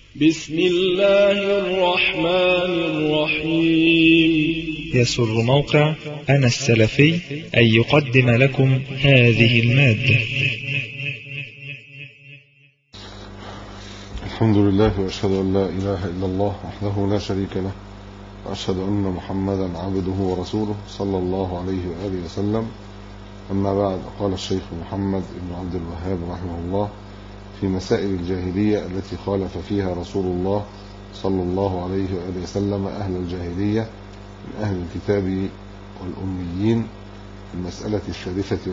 بسم الله الرحمن الرحيم. يسر موقع أنا السلفي أن يقدم لكم هذه المادة. الحمد لله وأشهد أن لا إله إلا الله وحده لا شريك له، وأشهد أن محمدا عبده ورسوله صلى الله عليه وآله وسلم. أما بعد، قال الشيخ محمد بن عبد الوهاب رحمه الله في مسائل الجاهلية التي خالف فيها رسول الله صلى الله عليه وآله وسلم أهل الجاهلية من أهل الكتاب والأميين. المسألة الثالثة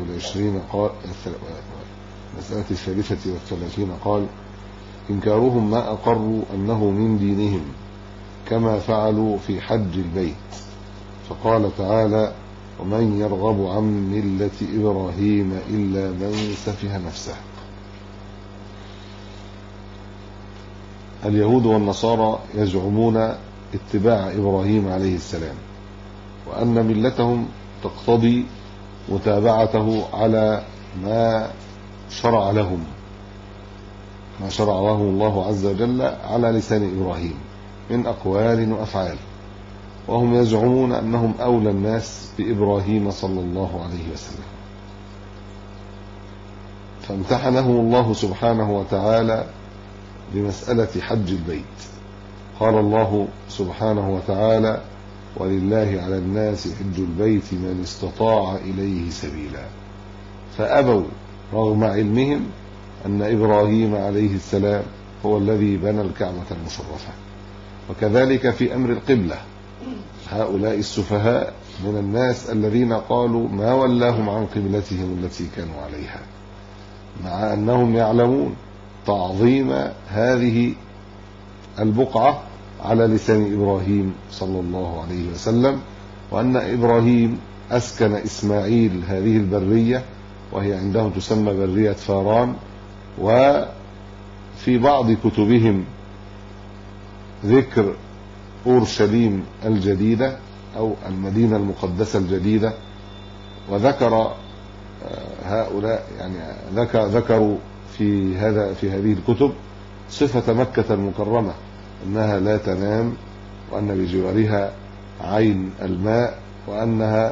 والثلاثين قال: إنكارهم ما أقروا أنه من دينهم كما فعلوا في حج البيت، فقال تعالى: ومن يرغب عن ملة إبراهيم إلا من سفه نفسه. اليهود والنصارى يزعمون اتباع إبراهيم عليه السلام، وأن ملتهم تقتضي متابعته على ما شرع لهم، ما شرعه الله عز وجل على لسان إبراهيم من أقوال وأفعال، وهم يزعمون أنهم أولى الناس بإبراهيم صلى الله عليه وسلم. فامتحنهم الله سبحانه وتعالى بمسألة حج البيت. قال الله سبحانه وتعالى: ولله على الناس حج البيت من استطاع إليه سبيلا. فأبوا رغم علمهم أن إبراهيم عليه السلام هو الذي بنى الكعبة المشرفة. وكذلك في أمر القبلة، هؤلاء السفهاء من الناس الذين قالوا ما ولاهم عن قبلتهم التي كانوا عليها، مع أنهم يعلمون تعظيم هذه البقعة على لسان إبراهيم صلى الله عليه وسلم، وأن إبراهيم أسكن إسماعيل هذه البرية، وهي عندهم تسمى برية فاران. وفي بعض كتبهم ذكر أورشليم الجديدة أو المدينة المقدسة الجديدة، وذكر هؤلاء ذكروا في هذه الكتب صفة مكة المكرمة، أنها لا تنام، وأن بجوارها عين الماء، وأنها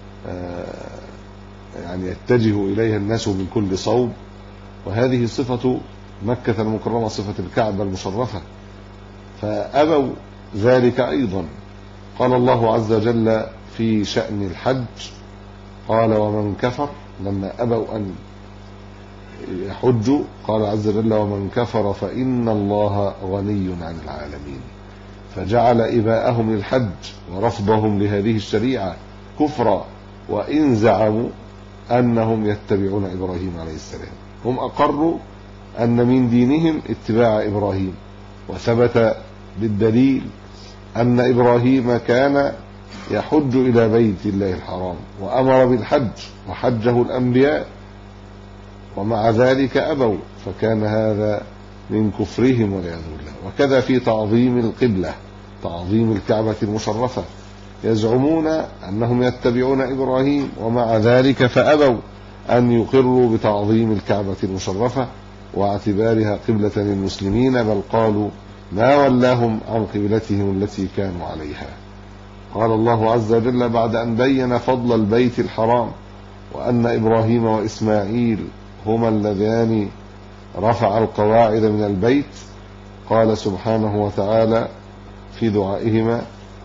يتجه إليها الناس من كل صوب. وهذه صفة مكة المكرمة، صفة الكعبة المشرفة، فأبوا ذلك أيضا. قال الله عز وجل في شأن الحج، قال: ومن كفر، لما أبوا أن يحجوا قال عز وجل: ومن كفر فإن الله غني عن العالمين. فجعل إباءهم للحج ورفضهم لهذه الشريعة كفرا، وإن زعموا أنهم يتبعون إبراهيم عليه السلام. هم أقروا أن من دينهم اتباع إبراهيم، وثبت بالدليل أن إبراهيم كان يحج إلى بيت الله الحرام وأمر بالحج وحجه الأنبياء، ومع ذلك أبوا، فكان هذا من كفرهم والعياذ بالله. وكذا في تعظيم القبلة، تعظيم الكعبة المشرفة، يزعمون أنهم يتبعون إبراهيم، ومع ذلك فأبوا أن يقروا بتعظيم الكعبة المشرفة واعتبارها قبلة للمسلمين، بل قالوا ما ولاهم عن قبلتهم التي كانوا عليها. قال الله عز وجل بعد أن بين فضل البيت الحرام، وأن إبراهيم وإسماعيل هما اللذان رفع القواعد من البيت، قال سبحانه وتعالى في دعائهما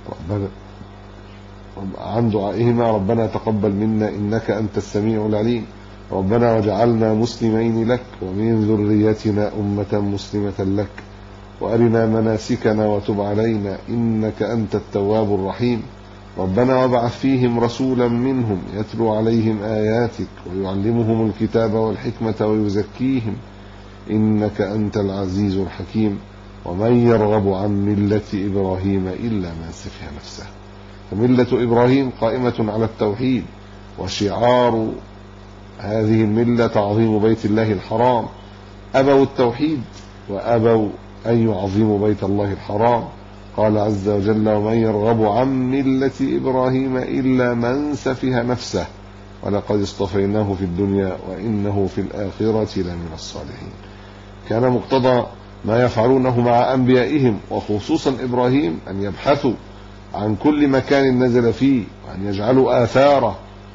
ربنا تقبل منا إنك أنت السميع العليم، ربنا وجعلنا مسلمين لك ومن ذريتنا أمة مسلمة لك وأرنا مناسكنا وتب علينا إنك أنت التواب الرحيم، ربنا وابعث فيهم رسولا منهم يتلو عليهم آياتك ويعلمهم الكتاب والحكمة ويزكيهم إنك أنت العزيز الحكيم، ومن يرغب عن ملة إبراهيم إلا من سفه نفسه. فملة إبراهيم قائمة على التوحيد، وشعار هذه الملة تعظيم بيت الله الحرام. أبوا التوحيد وأبوا أن يعظموا بيت الله الحرام. قال عز وجل: ومن يرغب عن ملة إبراهيم إلا من سفه نفسه ولقد اصطفيناه في الدنيا وإنه في الآخرة لمن الصالحين. كان مقتضى ما يفعلونه مع أنبيائهم وخصوصا إبراهيم أن يبحثوا عن كل مكان نزل فيه وأن يجعلوا آثاره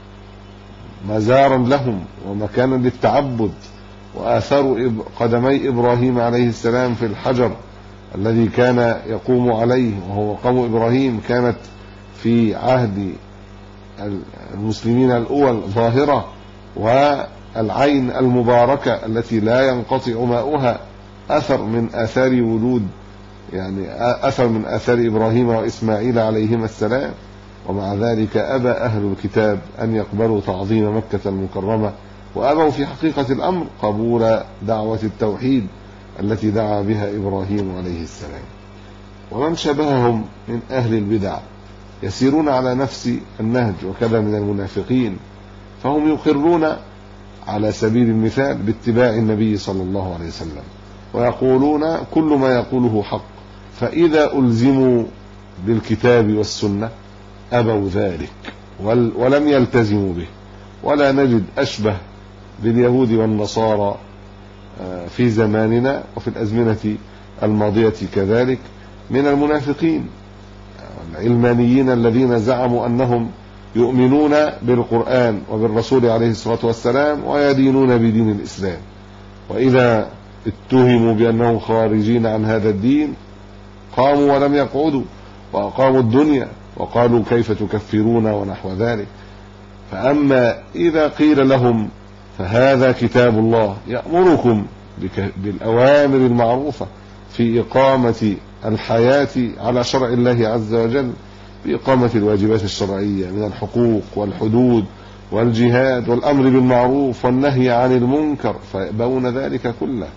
مزارا لهم ومكانا للتعبد، وآثار قدمي إبراهيم عليه السلام في الحجر الذي كان يقوم عليه وهو مقام إبراهيم كانت في عهد المسلمين الأول ظاهرة، والعين المباركة التي لا ينقطع ماؤها أثر من آثار ولود، يعني أثر من آثار إبراهيم وإسماعيل عليهما السلام. ومع ذلك أبى أهل الكتاب أن يقبلوا تعظيم مكة المكرمة، وأبوا في حقيقة الأمر قبول دعوة التوحيد التي دعا بها إبراهيم عليه السلام. ومن شبههم من أهل البدع يسيرون على نفس النهج وكذا من المنافقين، فهم يقرون على سبيل المثال باتباع النبي صلى الله عليه وسلم ويقولون كل ما يقوله حق، فإذا ألزموا بالكتاب والسنة أبوا ذلك ولم يلتزموا به. ولا نجد أشبه باليهود والنصارى في زماننا وفي الأزمنة الماضية كذلك من المنافقين العلمانيين الذين زعموا أنهم يؤمنون بالقرآن وبالرسول عليه الصلاة والسلام ويدينون بدين الإسلام، وإذا اتهموا بأنهم خارجين عن هذا الدين قاموا ولم يقعدوا وأقاموا الدنيا وقالوا كيف تكفرون ونحو ذلك. فأما إذا قيل لهم فهذا كتاب الله يأمركم بالأوامر المعروفة في إقامة الحياة على شرع الله عز وجل، بإقامة الواجبات الشرعية من الحقوق والحدود والجهاد والأمر بالمعروف والنهي عن المنكر، فيأبون ذلك كله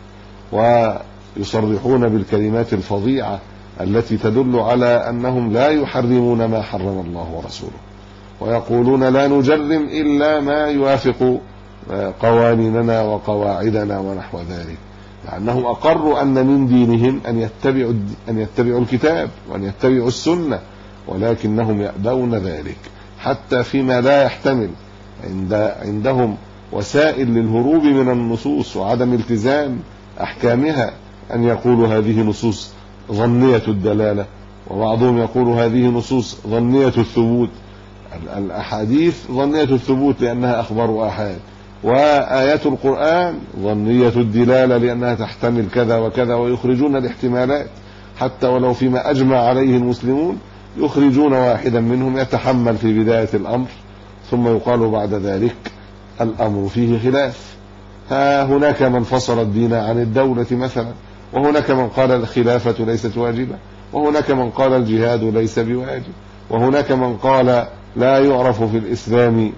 ويصرحون بالكلمات الفظيعة التي تدل على أنهم لا يحرمون ما حرم الله ورسوله، ويقولون لا نجرم إلا ما يوافق قوانيننا وقواعدنا ونحو ذلك، لأنهم أقروا أن من دينهم أن يتبعوا الكتاب وأن يتبعوا السنة، ولكنهم يأبون ذلك حتى فيما لا يحتمل عندهم وسائل للهروب من النصوص وعدم التزام أحكامها، أن يقولوا هذه نصوص ظنية الدلالة، وبعضهم يقول هذه نصوص ظنية الثبوت. الأحاديث ظنية الثبوت لأنها أخبار آحاد، وآيات القرآن ظنية الدلالة لأنها تحتمل كذا وكذا، ويخرجون الاحتمالات حتى ولو فيما أجمع عليه المسلمون يخرجون واحدا منهم يتحمل في بداية الأمر، ثم يقال بعد ذلك الأمر فيه خلاف. ها هناك من فصل الدين عن الدولة مثلا، وهناك من قال الخلافة ليست واجبة، وهناك من قال الجهاد ليس بواجب، وهناك من قال لا يعرف في الإسلام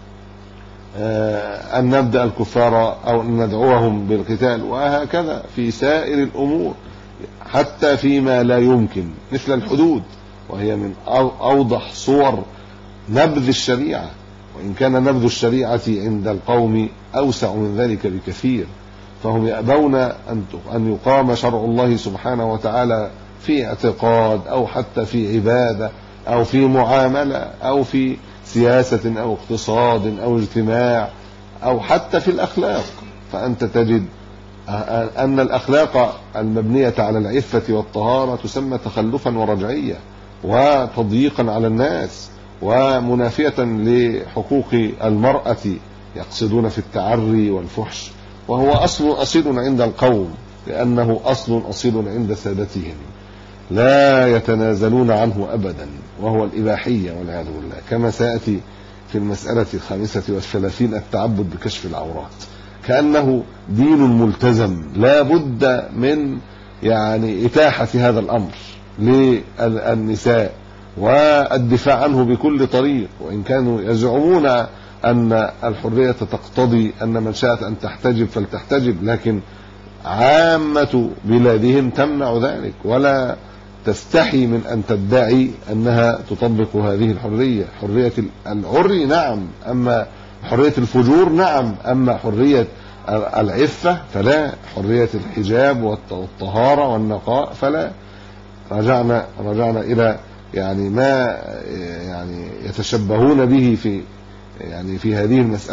أن نبدأ الكفار أو أن ندعوهم بالقتال، وهكذا في سائر الأمور حتى فيما لا يمكن مثل الحدود، وهي من أوضح صور نبذ الشريعة، وإن كان نبذ الشريعة عند القوم أوسع من ذلك بكثير. فهم يأبون أن يقام شرع الله سبحانه وتعالى في اعتقاد أو حتى في عبادة أو في معاملة أو في سياسة أو اقتصاد أو اجتماع أو حتى في الأخلاق. فأنت تجد أن الأخلاق المبنية على العفة والطهارة تسمى تخلفا ورجعية وتضييقا على الناس ومنافية لحقوق المرأة، يقصدون في التعري والفحش، وهو أصل عند القوم لأنه أصل أصيل عند سادتهم لا يتنازلون عنه أبدا، وهو الإباحية والعياذ بالله، كما سيأتي في المسألة 35 التعبد بكشف العورات، كأنه دين ملتزم لا بد من يعني إتاحة هذا الأمر للنساء والدفاع عنه بكل طريق، وإن كانوا يزعمون أن الحرية تقتضي أن من شاءت أن تحتجب فلتحتجب، لكن عامة بلادهم تمنع ذلك ولا تستحي من أن تدعي أنها تطبق هذه الحرية. حرية العري نعم، أما حرية الفجور نعم، أما حرية العفة فلا، حرية الحجاب والطهارة والنقاء فلا. رجعنا إلى يعني ما يعني يتشبهون به في هذه المسألة،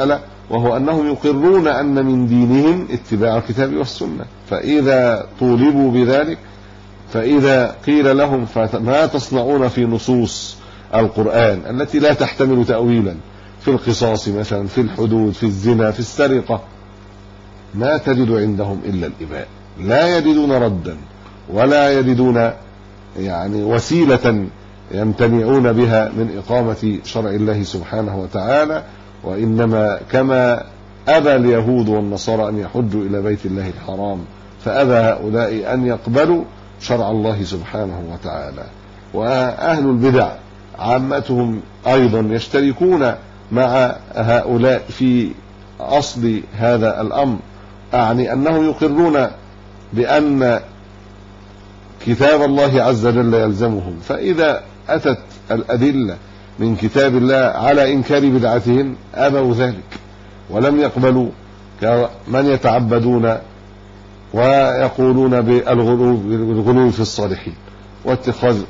وهو أنهم يقرون أن من دينهم اتباع الكتاب والسنة. فإذا طولبوا بذلك، فإذا قيل لهم ما تصنعون في نصوص القرآن التي لا تحتمل تأويلا، في القصاص مثلا، في الحدود، في الزنا، في السرقة، ما تجد عندهم إلا الإباء، لا يجدون ردا ولا يجدون يعني وسيلة يمتنعون بها من إقامة شرع الله سبحانه وتعالى. وإنما كما أبى اليهود والنصارى أن يحجوا إلى بيت الله الحرام، فأبى هؤلاء أن يقبلوا شرع الله سبحانه وتعالى. وأهل البدع عامتهم أيضا يشتركون مع هؤلاء في أصل هذا الأمر، أعني أنهم يقرون بأن كتاب الله عز وجل يلزمهم، فإذا أتت الأدلة من كتاب الله على إنكار بدعتهم أبوا ذلك ولم يقبلوا، كمن يتعبدون ويقولون بالغلو في الصالحين واتخاذ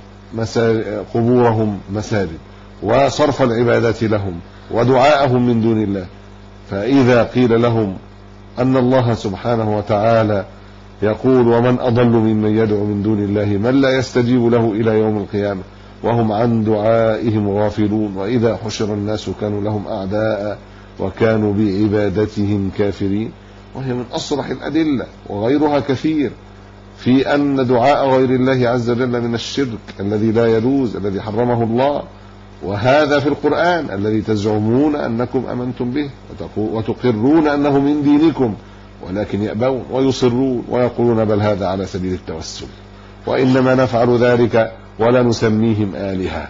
قبورهم مساجد وصرف العبادات لهم ودعاءهم من دون الله. فإذا قيل لهم أن الله سبحانه وتعالى يقول ومن أضل ممن يدعو من دون الله من لا يستجيب له إلى يوم القيامة وهم عن دعائهم غافلون وإذا حشر الناس كانوا لهم أعداء وكانوا بعبادتهم كافرين، وهي من أصرح الأدلة وغيرها كثير في أن دعاء غير الله عز وجل من الشرك الذي لا يجوز، الذي حرمه الله. وهذا في القرآن الذي تزعمون أنكم أمنتم به وتقرون أنه من دينكم، ولكن يأبون ويصرون ويقولون بل هذا على سبيل التوسل، وإنما نفعل ذلك ولا نسميهم آلهة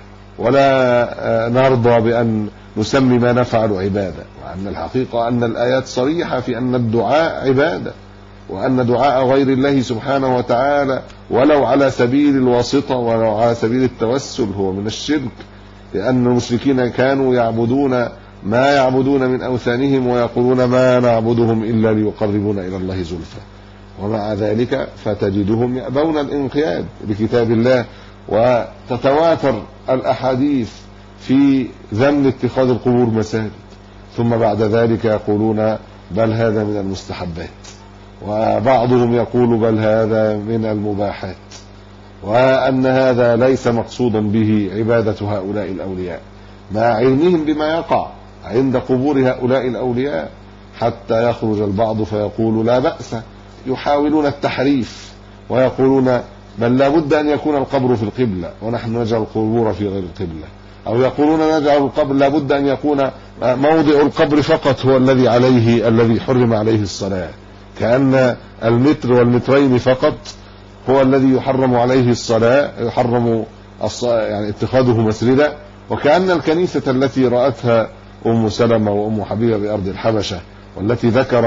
ولا نرضى بأن نسمي ما نفعل عبادة. وأن الحقيقة أن الآيات صريحة في أن الدعاء عبادة، وأن دعاء غير الله سبحانه وتعالى ولو على سبيل الواسطة ولو على سبيل التوسل هو من الشرك، لأن المشركين كانوا يعبدون ما يعبدون من أوثانهم ويقولون ما نعبدهم إلا ليقربونا إلى الله زلفى، ومع ذلك فتجدهم يأبون الانقياد لكتاب الله. وتتواتر الأحاديث في ذم اتخاذ القبور مساجد، ثم بعد ذلك يقولون بل هذا من المستحبات، وبعضهم يقول بل هذا من المباحات، وأن هذا ليس مقصودا به عبادة هؤلاء الأولياء، مع علمهم بما يقع عند قبور هؤلاء الأولياء، حتى يخرج البعض فيقول لا بأس، يحاولون التحريف ويقولون بل لا بد أن يكون القبر في القبلة ونحن نجعل القبور في غير القبلة، أو يقولون نجعل القبر لا بد أن يكون موضع القبر فقط هو الذي حرم عليه الصلاة، كأن المتر والمترين فقط هو الذي يحرم عليه الصلاة، يحرم يعني اتخاذه مسجدا، وكأن الكنيسة التي رأتها أم سلمة وأم حبيبة بأرض الحبشة والتي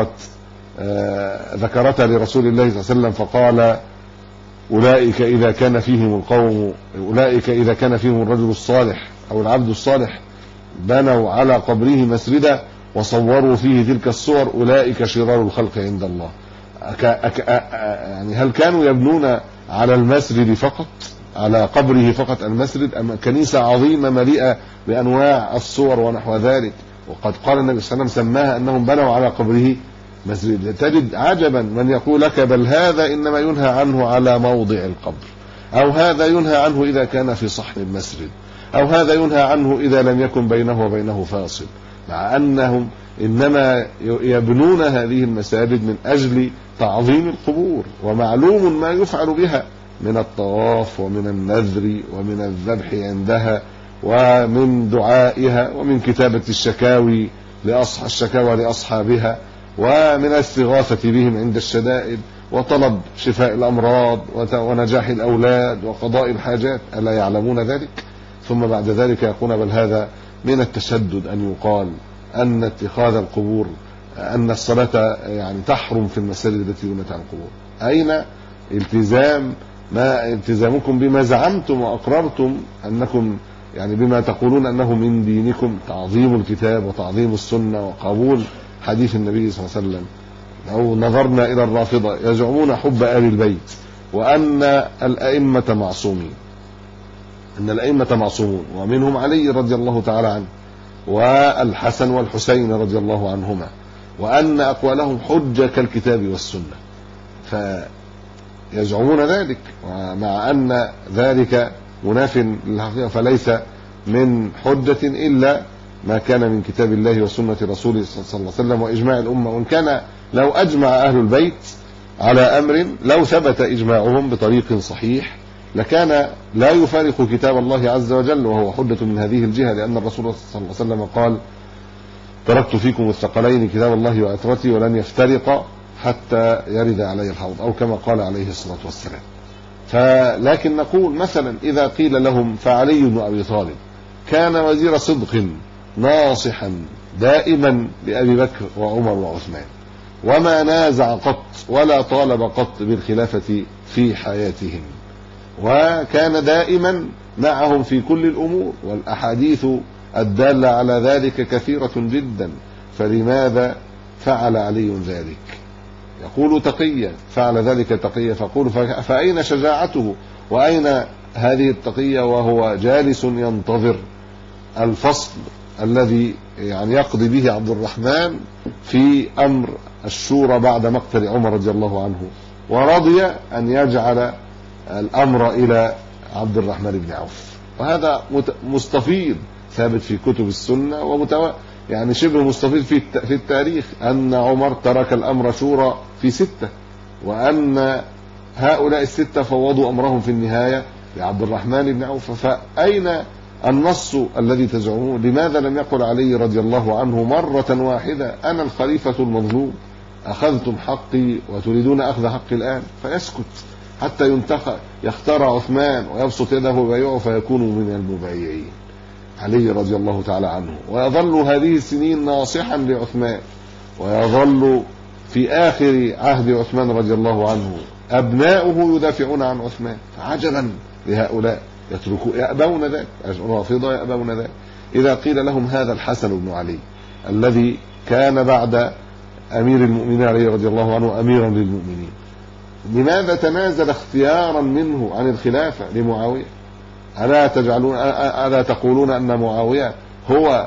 ذكرتها لرسول الله صلى الله عليه وسلم فقال أولئك إذا كان فيهم الرجل الصالح أو العبد الصالح بنوا على قبره مسجدا وصوروا فيه تلك الصور أولئك شرار الخلق عند الله. يعني هل كانوا يبنون على المسجد فقط، على قبره فقط المسجد، أم كنيسة عظيمة مليئة بأنواع الصور ونحو ذلك؟ وقد قال النبي صلى الله عليه وسلم سماها أنهم بنوا على قبره مسجد. تجد عجبا من يقول لك بل هذا إنما ينهى عنه على موضع القبر، أو هذا ينهى عنه إذا كان في صحن المسجد، أو هذا ينهى عنه إذا لم يكن بينه وبينه فاصل، مع أنهم إنما يبنون هذه المساجد من أجل تعظيم القبور، ومعلوم ما يفعل بها من الطواف ومن النذر ومن الذبح عندها ومن دعائها ومن كتابة الشكاوى لأصحابها ومن الاستغاثة بهم عند الشدائد وطلب شفاء الأمراض ونجاح الأولاد وقضاء الحاجات، ألا يعلمون ذلك؟ ثم بعد ذلك يقول بل هذا من التشدد أن يقال أن اتخاذ القبور، أن الصلاة يعني تحرم في المساجد التي بنيت على القبور. أين التزامكم بما زعمتم وأقررتم أنكم يعني بما تقولون أنه من دينكم تعظيم الكتاب وتعظيم السنة وقبول حديث النبي صلى الله عليه وسلم؟ لو نظرنا إلى الرافضة يزعمون حب آل البيت وأن الأئمة معصومون، ومنهم علي رضي الله تعالى عنه، والحسن والحسين رضي الله عنهما، وأن أقوالهم حجة كالكتاب والسنة، فيزعمون ذلك، مع أن ذلك مناف للحقيقة، فليس من حجة إلا ما كان من كتاب الله وسنة رسوله صلى الله عليه وسلم وإجماع الأمة. وإن كان لو أجمع أهل البيت على أمر، لو ثبت إجماعهم بطريق صحيح، لكان لا يفارق كتاب الله عز وجل، وهو حجة من هذه الجهة، لأن الرسول صلى الله عليه وسلم قال: تركت فيكم الثقلين كتاب الله وعترتي ولن يفترقا حتى يرد علي الحوض، أو كما قال عليه الصلاة والسلام. لكن نقول مثلا إذا قيل لهم: فعلي بن أبي طالب كان وزير صدق ناصحا دائما لأبي بكر وعمر وعثمان، وما نازع قط ولا طالب قط بالخلافة في حياتهم، وكان دائما معهم في كل الأمور، والأحاديث الدالة على ذلك كثيرة جدا، فلماذا فعل علي ذلك؟ يقول تقية، فعل ذلك تقية، فقول فأين شجاعته وأين هذه التقية وهو جالس ينتظر الفصل الذي يعني يقضي به عبد الرحمن في أمر الشورى بعد مقتل عمر رضي الله عنه، ورضي أن يجعل الأمر إلى عبد الرحمن بن عوف. وهذا مستفيض ثابت في كتب السنة، يعني شبه مستفيض في التاريخ، أن عمر ترك الأمر شورى في 6، وأن هؤلاء 6 فوضوا أمرهم في النهاية لعبد الرحمن بن عوف. فأين النص الذي تزعمون؟ لماذا لم يقل علي رضي الله عنه مرة واحدة: أنا الخليفة المظلوم، أخذتم حقي وتريدون أخذ حقي الآن؟ فيسكت حتى ينتخب، يختار عثمان ويبسط يده ويبايعه فيكون من المبايعين علي رضي الله تعالى عنه، ويظل هذه السنين ناصحا لعثمان، ويظل في آخر عهد عثمان رضي الله عنه أبناؤه يدافعون عن عثمان. فعجبا لهؤلاء، يأبون ذلك، الرافضة يأبون ذلك. إذا قيل لهم: هذا الحسن بن علي الذي كان بعد أمير المؤمنين علي رضي الله عنه أميرا للمؤمنين، لماذا تنازل اختيارا منه عن الخلافة لمعاوية؟ ألا تقولون أن معاوية هو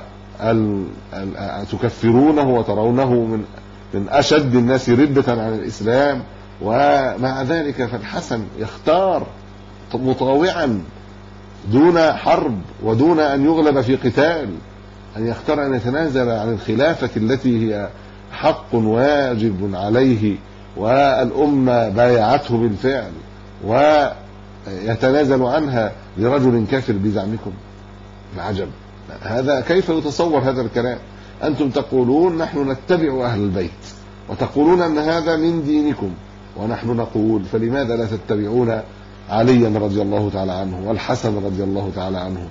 تكفرونه وترونه من أشد الناس ردة عن الإسلام؟ ومع ذلك فالحسن يختار مطاوعا دون حرب ودون أن يغلب في قتال، أن يختار أن يتنازل عن الخلافة التي هي حق واجب عليه، والأمة بايعته بالفعل، ويتنازل عنها لرجل كافر بزعمكم. العجب، هذا كيف يتصور هذا الكلام؟ أنتم تقولون نحن نتبع أهل البيت، وتقولون أن هذا من دينكم، ونحن نقول: فلماذا لا تتبعون عليا رضي الله تعالى عنه والحسن رضي الله تعالى عنه؟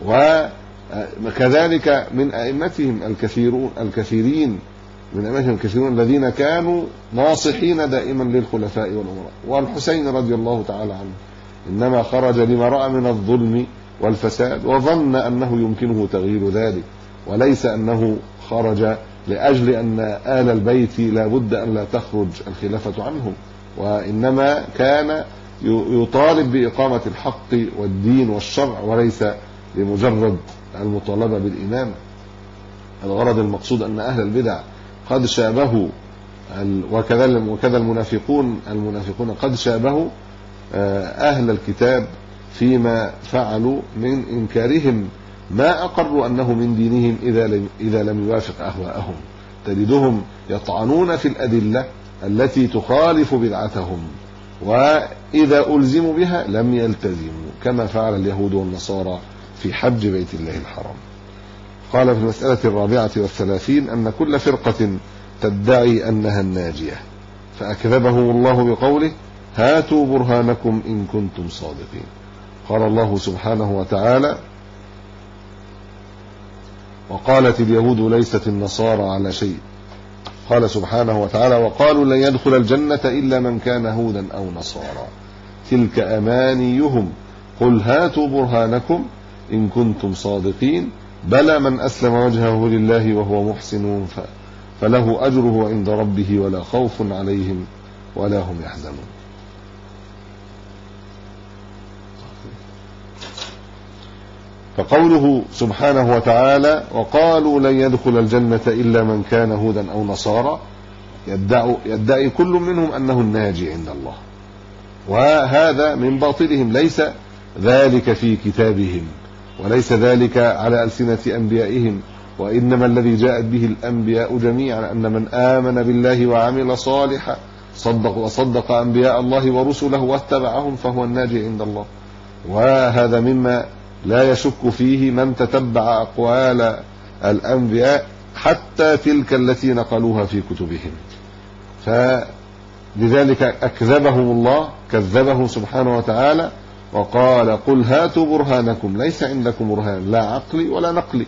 وكذلك من أئمتهم الكثيرين من أئمتهم الكثيرون الذين كانوا ناصحين دائما للخلفاء والأمراء. والحسين رضي الله تعالى عنه إنما خرج لما رأى من الظلم والفساد، وظن أنه يمكنه تغيير ذلك، وليس أنه خرج لأجل أن آل البيت لا بد أن لا تخرج الخلافة عنهم، وإنما كان يطالب بإقامة الحق والدين والشرع، وليس لمجرد المطالبة بالإمامة. الغرض المقصود أن أهل البدع قد شابهوا، وكذا المنافقون قد شابهوا أهل الكتاب فيما فعلوا من إنكارهم ما أقروا أنه من دينهم إذا لم يوافق أهواءهم. تجدهم يطعنون في الأدلة التي تخالف بدعتهم، وإذا ألزموا بها لم يلتزموا، كما فعل اليهود والنصارى في حج بيت الله الحرام. قال في المسألة 34 أن كل فرقة تدعي أنها الناجية، فأكذبهم الله بقوله: هاتوا برهانكم إن كنتم صادقين. قال الله سبحانه وتعالى: وقالت اليهود ليست النصارى على شيء. قال سبحانه وتعالى: وقالوا لن يدخل الجنة إلا من كان هودا أو نصارى تلك أمانيهم قل هاتوا برهانكم إن كنتم صادقين بلى من أسلم وجهه لله وهو محسن فله أجره عند ربه ولا خوف عليهم ولا هم يحزنون. فقوله سبحانه وتعالى وقالوا لن يدخل الجنة إلا من كان هودا أو نصارى يدعي كل منهم أنه الناجي عند الله، وهذا من باطلهم. ليس ذلك في كتابهم وليس ذلك على ألسنة أنبيائهم، وإنما الذي جاءت به الأنبياء جميعا أن من آمن بالله وعمل صالحا وصدق أنبياء الله ورسله واتبعهم فهو الناجي عند الله. وهذا مما لا يشك فيه من تتبع أقوال الأنبياء حتى تلك التي نقلوها في كتبهم. فلذلك أكذبهم الله، كذبه سبحانه وتعالى وقال قل هاتوا برهانكم، ليس عندكم برهان لا عقلي ولا نقلي.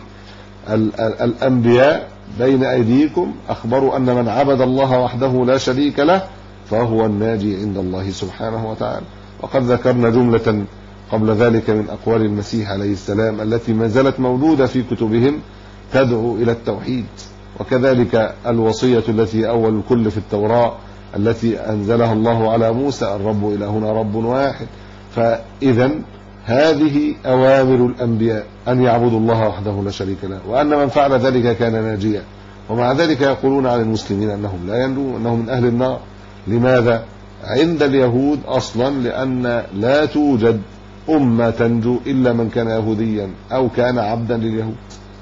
الأنبياء بين أيديكم أخبروا أن من عبد الله وحده لا شريك له فهو الناجي عند الله سبحانه وتعالى. وقد ذكرنا جملة قبل ذلك من أقوال المسيح عليه السلام التي ما زالت موجودة في كتبهم تدعو إلى التوحيد، وكذلك الوصية التي أول الكل في التوراة التي أنزلها الله على موسى الرب إلهنا رب واحد. فإذا هذه أوامر الأنبياء أن يعبدوا الله وحده لا شريك له، وأن من فعل ذلك كان ناجيا. ومع ذلك يقولون عن المسلمين أنهم لا ينجون، أنهم من أهل النار. لماذا؟ عند اليهود أصلا لأن لا توجد أمة تنجو إلا من كان يهوديا أو كان عبدا لليهود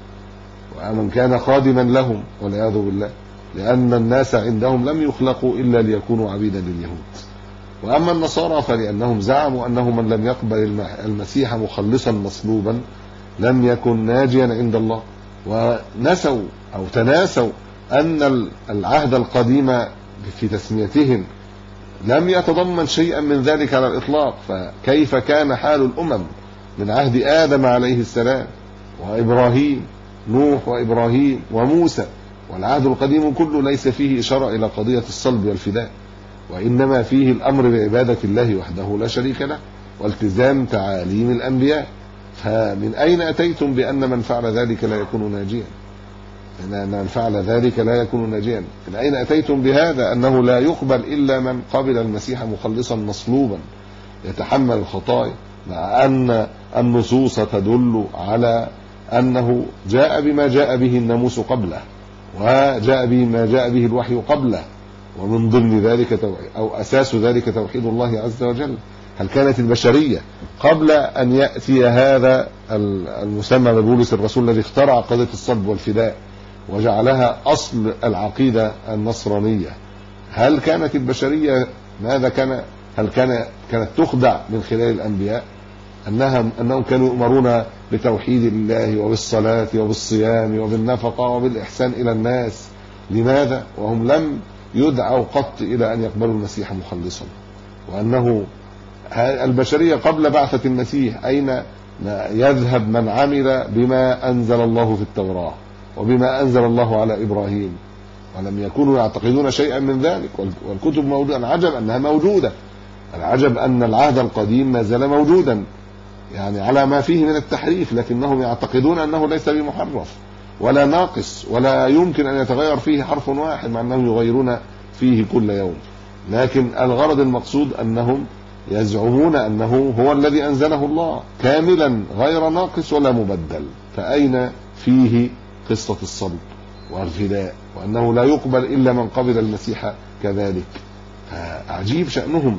ومن كان خادما لهم والعياذ بالله، لأن الناس عندهم لم يخلقوا إلا ليكونوا عبيدا لليهود. وأما النصارى فلأنهم زعموا أنه من لم يقبل المسيح مخلصا مصلوبا لم يكن ناجيا عند الله، ونسوا أو تناسوا أن العهد القديم في تسميتهم لم يتضمن شيئا من ذلك على الإطلاق. فكيف كان حال الأمم من عهد آدم عليه السلام وإبراهيم، نوح وإبراهيم وموسى، والعهد القديم كله ليس فيه إشارة إلى قضية الصلب والفداء، وإنما فيه الأمر بعبادة الله وحده لا شريك له والتزام تعاليم الأنبياء. فمن أين أتيتم بأن من فعل ذلك لا يكون ناجيا؟ من فعل ذلك لا يكون ناجيا. من أين أتيتم بهذا أنه لا يقبل إلا من قبل المسيح مخلصا مصلوبا يتحمل الخطايا، مع أن النصوص تدل على أنه جاء بما جاء به الناموس قبله وجاء بما جاء به الوحي قبله، ومن ضمن ذلك أو أساس ذلك توحيد الله عز وجل. هل كانت البشرية قبل أن يأتي هذا المسمى ببولس الرسول الذي اخترع قضية الصلب والفداء وجعلها أصل العقيدة النصرانية، هل كانت البشرية ماذا كان؟ هل كانت تخدع من خلال الأنبياء أنهم كانوا يؤمرون بتوحيد الله وبالصلاة وبالصيام وبالنفقة وبالإحسان إلى الناس؟ لماذا وهم لم يدعوا قط إلى أن يقبلوا المسيح مخلصا؟ وأنه البشرية قبل بعثة المسيح أين يذهب من عمل بما أنزل الله في التوراة وبما أنزل الله على إبراهيم، ولم يكونوا يعتقدون شيئا من ذلك، والكتب موجودة. العجب أنها موجودة، العجب أن العهد القديم ما زال موجودا يعني على ما فيه من التحريف، لكنهم يعتقدون أنه ليس بمحرف ولا ناقص ولا يمكن أن يتغير فيه حرف واحد، مع أنهم يغيرون فيه كل يوم. لكن الغرض المقصود أنهم يزعمون أنه هو الذي أنزله الله كاملا غير ناقص ولا مبدل، فأين فيه قصة الصلب والفداء، وأنه لا يقبل إلا من قبل المسيح كذلك. عجيب شأنهم،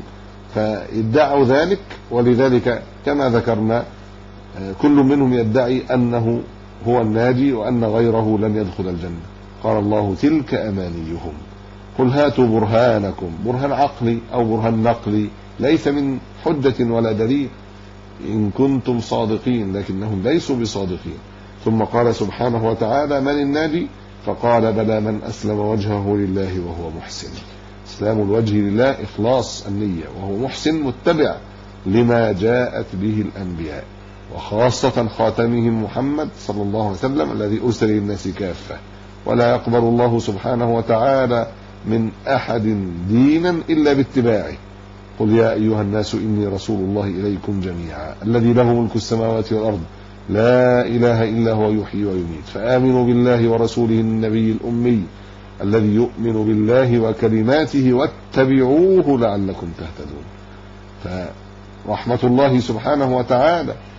فادعوا ذلك. ولذلك كما ذكرنا كل منهم يدعي أنه هو الناجي وأن غيره لن يدخل الجنة. قال الله تلك أمانيهم قل هاتوا برهانكم، برهان عقلي أو برهان نقلي ليس من حجة ولا دليل إن كنتم صادقين، لكنهم ليسوا بصادقين. ثم قال سبحانه وتعالى من الناجي؟ فقال بلى من أسلم وجهه لله وهو محسن. إسلام الوجه لله إخلاص النية، وهو محسن متبع لما جاءت به الأنبياء، وخاصة خاتمهم محمد صلى الله عليه وسلم الذي أرسل للناس كافة. ولا يقبل الله سبحانه وتعالى من أحد دينا إلا باتباعه. قل يا أيها الناس إني رسول الله إليكم جميعا الذي له ملك السماوات والأرض لا إله إلا هو يحيي ويميت فآمنوا بالله ورسوله النبي الأمي الذي يؤمن بالله وكلماته واتبعوه لعلكم تهتدون. فرحمة الله سبحانه وتعالى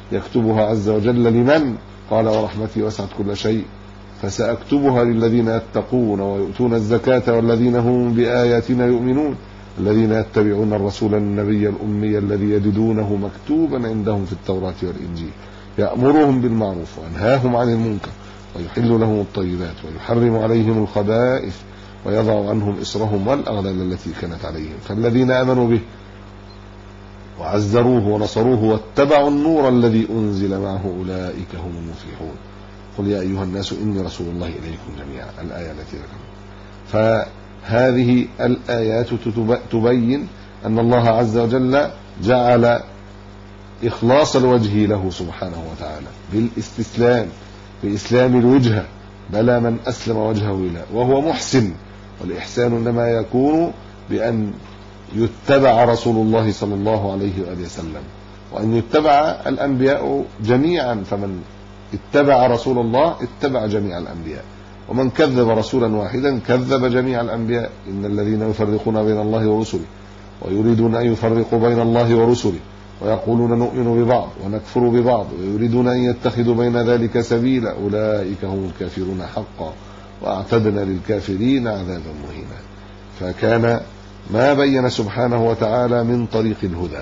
يكتبها عز وجل لمن؟ قال ورحمتي وسعت كل شيء فسأكتبها للذين يتقون ويؤتون الزكاة والذين هم بآياتنا يؤمنون الذين يتبعون الرسول النبي الأمي الذي يجدونه مكتوبا عندهم في التوراة والإنجيل يأمرهم بالمعروف وينهاهم عن المنكر ويحل لهم الطيبات ويحرم عليهم الخبائث ويضع عنهم إصرهم والأغلال التي كانت عليهم فالذين آمنوا به وعزروه ونصروه واتبعوا النور الذي أنزل معه أولئك هم المفلحون قل يا أيها الناس إني رسول الله إليكم جميعا الآية التي ذكرنا. فهذه الآيات تبين أن الله عز وجل جعل إخلاص الوجه له سبحانه وتعالى بالاستسلام بإسلام الوجهة بلى من أسلم وجهه إليه وهو محسن والإحسان إنما يكون بأن يتبع رسول الله صلى الله عليه وآله وسلم وأن يتبع الأنبياء جميعا فمن اتبع رسول الله اتبع جميع الأنبياء ومن كذب رسولا واحدا كذب جميع الأنبياء إن الذين يفرقون بين الله ورسله ويريدون أن يفرقوا بين الله ورسله ويقولون نؤمن ببعض ونكفر ببعض ويريدون أن يتخذوا بين ذلك سبيلا أولئك هم الكافرون حقا وأعتدنا للكافرين عذابا مهينا. فكان ما بين سبحانه وتعالى من طريق الهدى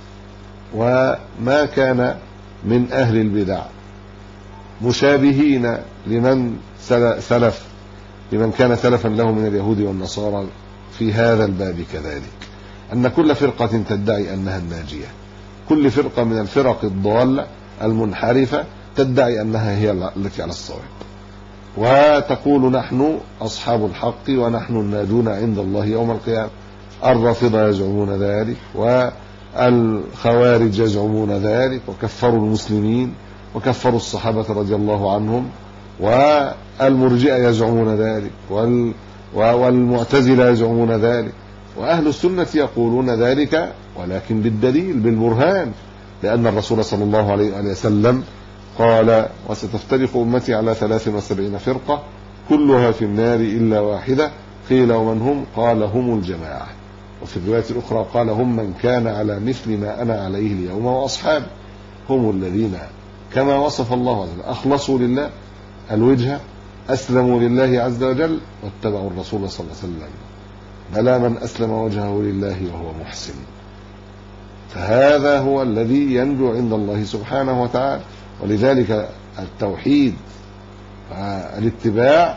وما كان من أهل البدع مشابهين لمن سلف لمن كان سلفا له من اليهود والنصارى في هذا الباب كذلك أن كل فرقة تدعي أنها الناجية كل فرقة من الفرق الضالة المنحرفة تدعي أنها هي التي على الصواب وتقول نحن أصحاب الحق ونحن الناجون عند الله يوم القيامة. الرافضة يزعمون ذلك والخوارج يزعمون ذلك وكفروا المسلمين وكفروا الصحابة رضي الله عنهم والمرجئة يزعمون ذلك والمعتزلة يزعمون ذلك وأهل السنة يقولون ذلك ولكن بالدليل بالبرهان لأن الرسول صلى الله عليه وسلم قال وستفترق أمتي على 73 فرقة كلها في النار إلا واحدة قيل ومن هم؟ قال هم الجماعة وفي الرواية الأخرى قال هم من كان على مثل ما أنا عليه اليوم وأصحابي هم الذين كما وصف الله عز وجل أخلصوا لله الوجهة أسلموا لله عز وجل واتبعوا الرسول صلى الله عليه وسلم بلى من أسلم وجهه لله وهو محسن. فهذا هو الذي ينجو عند الله سبحانه وتعالى ولذلك التوحيد الاتباع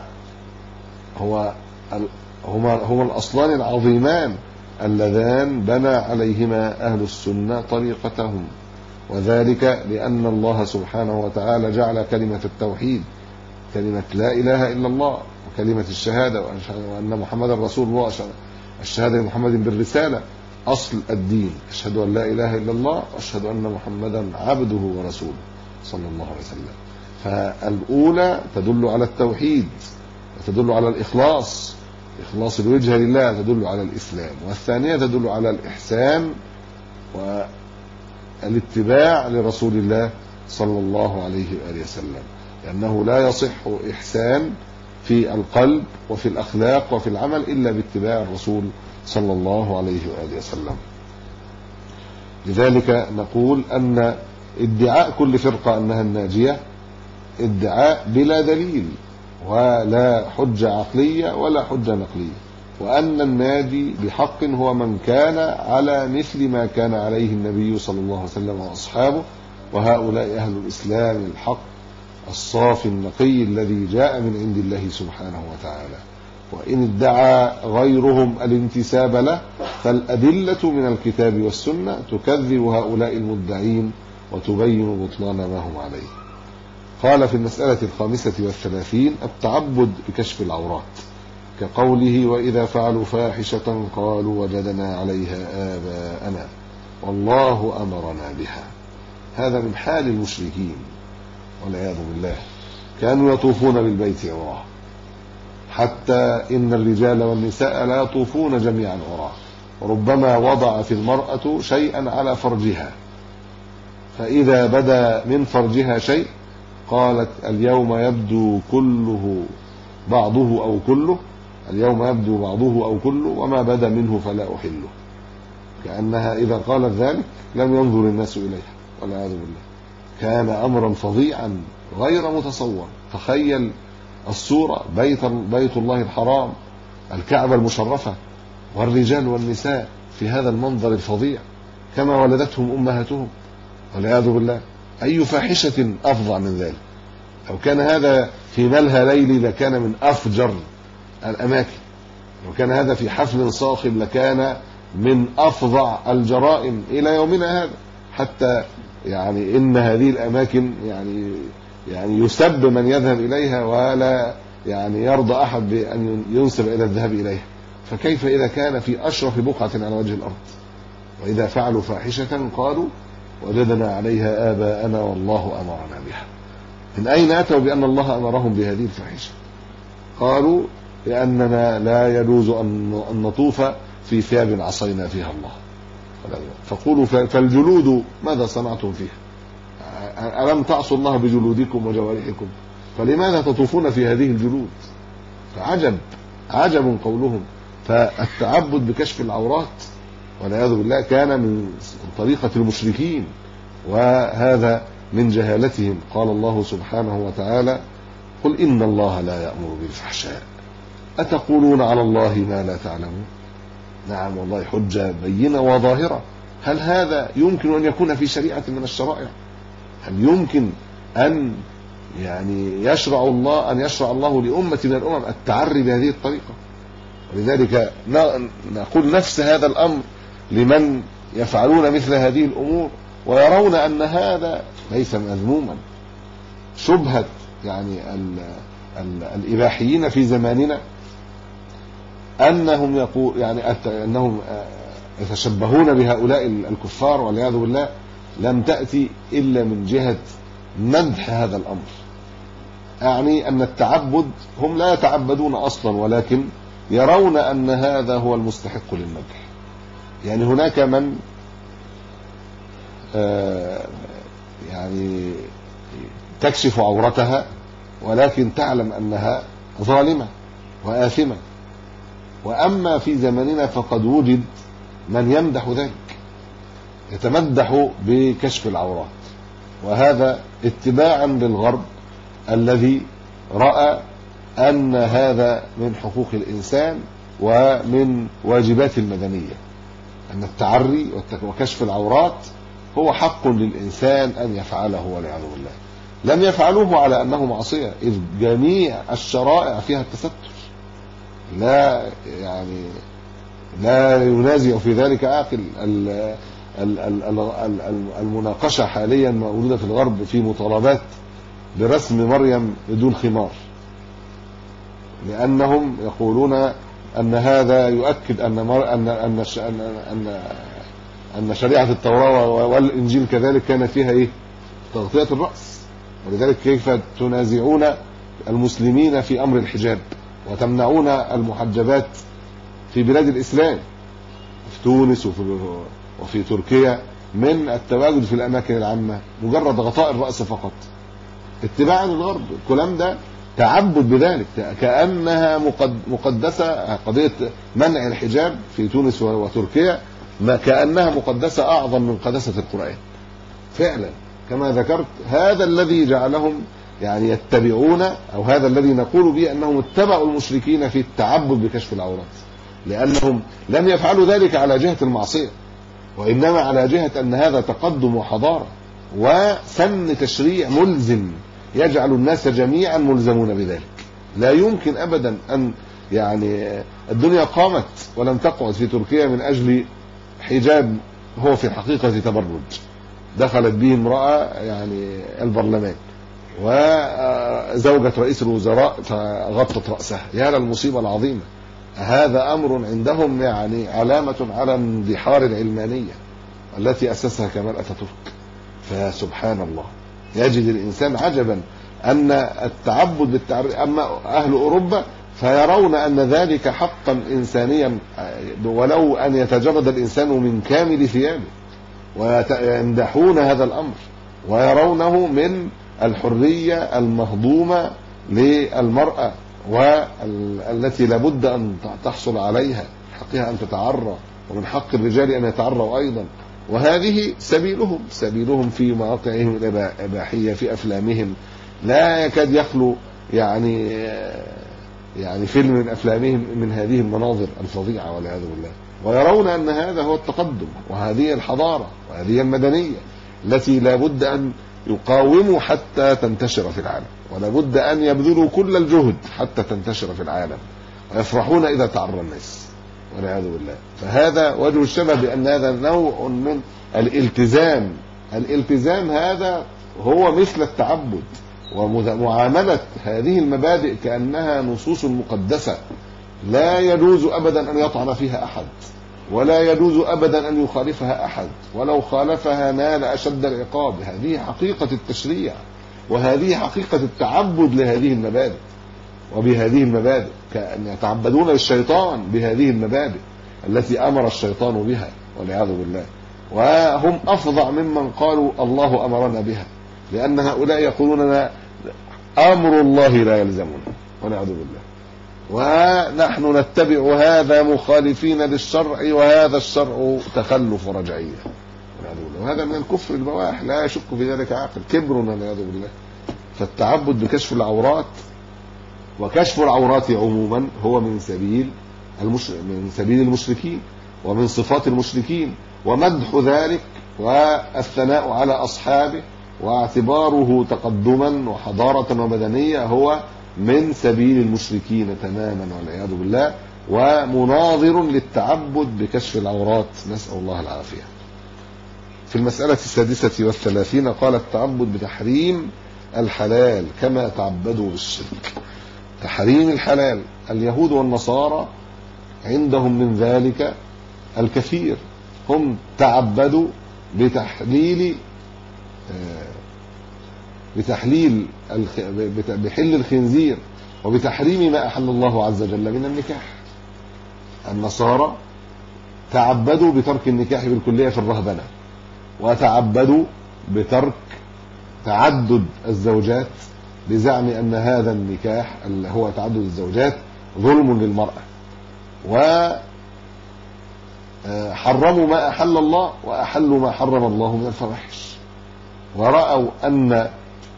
هما الأصلان العظيمان اللذان بنى عليهما أهل السنة طريقتهم وذلك لأن الله سبحانه وتعالى جعل كلمة التوحيد كلمة لا إله إلا الله وكلمة الشهادة وأن محمد رسول الله الشهادة لمحمد بالرسالة أصل الدين أشهد أن لا إله إلا الله وأشهد أن محمدا عبده ورسوله صلى الله عليه وسلم. فالأولى تدل على التوحيد وتدل على الإخلاص إخلاص الوجه لله تدل على الإسلام والثانية تدل على الإحسان والاتباع لرسول الله صلى الله عليه وآله وسلم لأنه لا يصح إحسان في القلب وفي الأخلاق وفي العمل إلا باتباع الرسول صلى الله عليه وآله وسلم. لذلك نقول أن ادعاء كل فرقة أنها الناجية ادعاء بلا دليل ولا حجة عقلية ولا حجة نقلية وأن الناجي بحق هو من كان على مثل ما كان عليه النبي صلى الله عليه وسلم وأصحابه وهؤلاء أهل الإسلام الحق الصافي النقي الذي جاء من عند الله سبحانه وتعالى. وإن ادعى غيرهم الانتساب له فالأدلة من الكتاب والسنة تكذب هؤلاء المدعين وتبين بطلان ما هم عليه. قال في المسألة 35 التعبد بكشف العورات كقوله وإذا فعلوا فاحشة قالوا وجدنا عليها آباءنا والله أمرنا بها. هذا من حال المشركين والعياذ بالله كانوا يطوفون بالبيت عراه حتى إن الرجال والنساء لا يطوفون جميعا عراه وربما وضعت المرأة شيئا على فرجها فإذا بدا من فرجها شيء قالت اليوم يبدو كله بعضه أو كله اليوم يبدو بعضه أو كله وما بدا منه فلا أحله كأنها إذا قالت ذلك لم ينظر الناس إليها والعياذ بالله كان أمرا فظيعا غير متصور. تخيل الصورة، بيت الله الحرام، الكعبة المشرفة، والرجال والنساء في هذا المنظر الفظيع كما ولدتهم أمهاتهم والعياذ بالله. أي فاحشة أفظع من ذلك؟ لو كان هذا في ملهى ليلي لكان من أفجر الأماكن، لو كان هذا في حفل صاخب لكان من أفظع الجرائم إلى يومنا هذا. حتى يعني إن هذه الأماكن يعني يسب من يذهب إليها ولا يعني يرضى أحد بأن ينسب إلى الذهاب إليها، فكيف إذا كان في أشرف بقعة على وجه الأرض؟ وإذا فعلوا فاحشة قالوا وجدنا عليها آباءنا والله أمرنا بها. من أين أتوا بأن الله أمرهم بهذه الفاحشة؟ قالوا لأننا لا يجوز أن نطوف في ثياب عصينا فيها الله. فقولوا فالجلود ماذا صنعتم فيها؟ ألم تعصوا الله بجلودكم وجوارحكم؟ فلماذا تطوفون في هذه الجلود؟ عجب قولهم. فالتعبد بكشف العورات والعياذ بالله كان من طريقة المشركين، وهذا من جهالتهم. قال الله سبحانه وتعالى: قل إن الله لا يأمر بالفحشاء أتقولون على الله ما لا تعلمون. نعم والله، حجة بينة وظاهرة. هل هذا يمكن أن يكون في شريعة من الشرائع؟ هل يمكن أن يشرع الله لأمة من الأمم التعري بهذه الطريقة؟ ولذلك نقول نفس هذا الأمر لمن يفعلون مثل هذه الأمور ويرون أن هذا ليس مذموما. شبهة الإباحيين في زماننا أنهم أنهم يتشبهون بهؤلاء الكفار والعياذ بالله لم تأتي إلا من جهة مدح هذا الأمر. أن التعبد هم لا يتعبدون أصلا، ولكن يرون أن هذا هو المستحق للمدح. هناك من تكشف عورتها ولكن تعلم أنها ظالمة وآثمة. وأما في زماننا فقد وجد من يمدح ذلك، يتمدح بكشف العورات، وهذا اتباعا للغرب الذي رأى أن هذا من حقوق الإنسان ومن واجبات المدنية، أن التعري وكشف العورات هو حق للإنسان أن يفعله والعياذ بالله. لم يفعلوه على أنه معصية، إذ جميع الشرائع فيها التستر، لا ينازع في ذلك عاقل. المناقشة حاليا موجودة في الغرب في مطالبات برسم مريم بدون خمار، لأنهم يقولون أن هذا يؤكد أن شريعة التوراة والإنجيل كذلك كان فيها تغطية الرأس. ولذلك كيف تنازعون المسلمين في أمر الحجاب وتمنعون المحجبات في بلاد الإسلام في تونس وفي تركيا من التواجد في الأماكن العامة، مجرد غطاء الرأس فقط اتباعا للغرب. الكلام ده تعبد بذلك كأنها مقدسة. قضية منع الحجاب في تونس وتركيا كأنها مقدسة أعظم من قداسة القرآن فعلا. كما ذكرت، هذا الذي جعلهم يتبعون، أو هذا الذي نقول به أنهم اتبعوا المشركين في التعبد بكشف العورات، لأنهم لم يفعلوا ذلك على جهة المعصية، وإنما على جهة أن هذا تقدم وحضارة وسن تشريع ملزم يجعل الناس جميعا ملزمون بذلك. لا يمكن أبدا أن الدنيا قامت ولم تقعد في تركيا من أجل حجاب هو في الحقيقة تبرج دخلت به امرأة البرلمان، وزوجة رئيس الوزراء غطت رأسها. يا للمصيبة العظيمة. هذا أمر عندهم علامة على اندحار العلمانية التي أسسها كمال أتاتورك. فسبحان الله، يجد الإنسان عجبا أن التعبد بالتعري. أما أهل أوروبا فيرون أن ذلك حقا إنسانيا، ولو أن يتجرد الإنسان من كامل ثيابه، ويمدحون هذا الأمر ويرونه من الحرية المهضومة للمرأة والتي لابد أن تحصل عليها، حقها أن تتعرى، ومن حق الرجال أن يتعروا أيضا. وهذه سبيلهم في مواقعهم الإباحية، في أفلامهم. لا يكاد يخلو يعني فيلم من أفلامهم من هذه المناظر الفظيعة والعياذ بالله، ويرون أن هذا هو التقدم وهذه الحضارة وهذه المدنية التي لا بد أن يقاوموا حتى تنتشر في العالم، ولا بد أن يبذلوا كل الجهد حتى تنتشر في العالم، ويفرحون إذا تعرى الناس والعياذ بالله. فهذا وجه الشبه بأن هذا نوع من الالتزام هذا هو مثل التعبد، ومعاملة هذه المبادئ كأنها نصوص مقدسة لا يجوز أبدا أن يطعن فيها أحد، ولا يجوز أبدا أن يخالفها أحد، ولو خالفها نال أشد العقاب. هذه حقيقة التشريع، وهذه حقيقة التعبد لهذه المبادئ، وبهذه المبادئ كأن يتعبدون للشيطان بهذه المبادئ التي أمر الشيطان بها والعياذ بالله. وهم أفظع ممن قالوا الله أمرنا بها، لأن هؤلاء يقولون أمر الله لا يلزمنا والعياذ بالله، ونحن نتبع هذا مخالفين للشرع، وهذا الشرع تخلف رجعية والعياذ بالله. وهذا من الكفر البواح لا يشك في ذلك عاقل، كبر والعياذ بالله. فالتعبد بكشف العورات، وكشف العورات عموما هو من سبيل المشركين ومن صفات المشركين، ومدح ذلك والثناء على أصحابه واعتباره تقدما وحضارة ومدنية هو من سبيل المشركين تماما والعياذ بالله، ومناظر للتعبد بكشف العورات، نسأل الله العافية. في المسألة 36 قال التعبد بتحريم الحلال كما تعبدوا بالشرك. تحريم الحلال، اليهود والنصارى عندهم من ذلك الكثير، هم تعبدوا بحل الخنزير وبتحريم ما أحل الله عز وجل من النكاح. النصارى تعبدوا بترك النكاح بالكلية في الرهبنة، وتعبدوا بترك تعدد الزوجات بزعم أن هذا النكاح اللي هو تعدد الزوجات ظلم للمرأة، وحرموا ما أحل الله وأحلوا ما حرم الله من الفواحش، ورأوا أن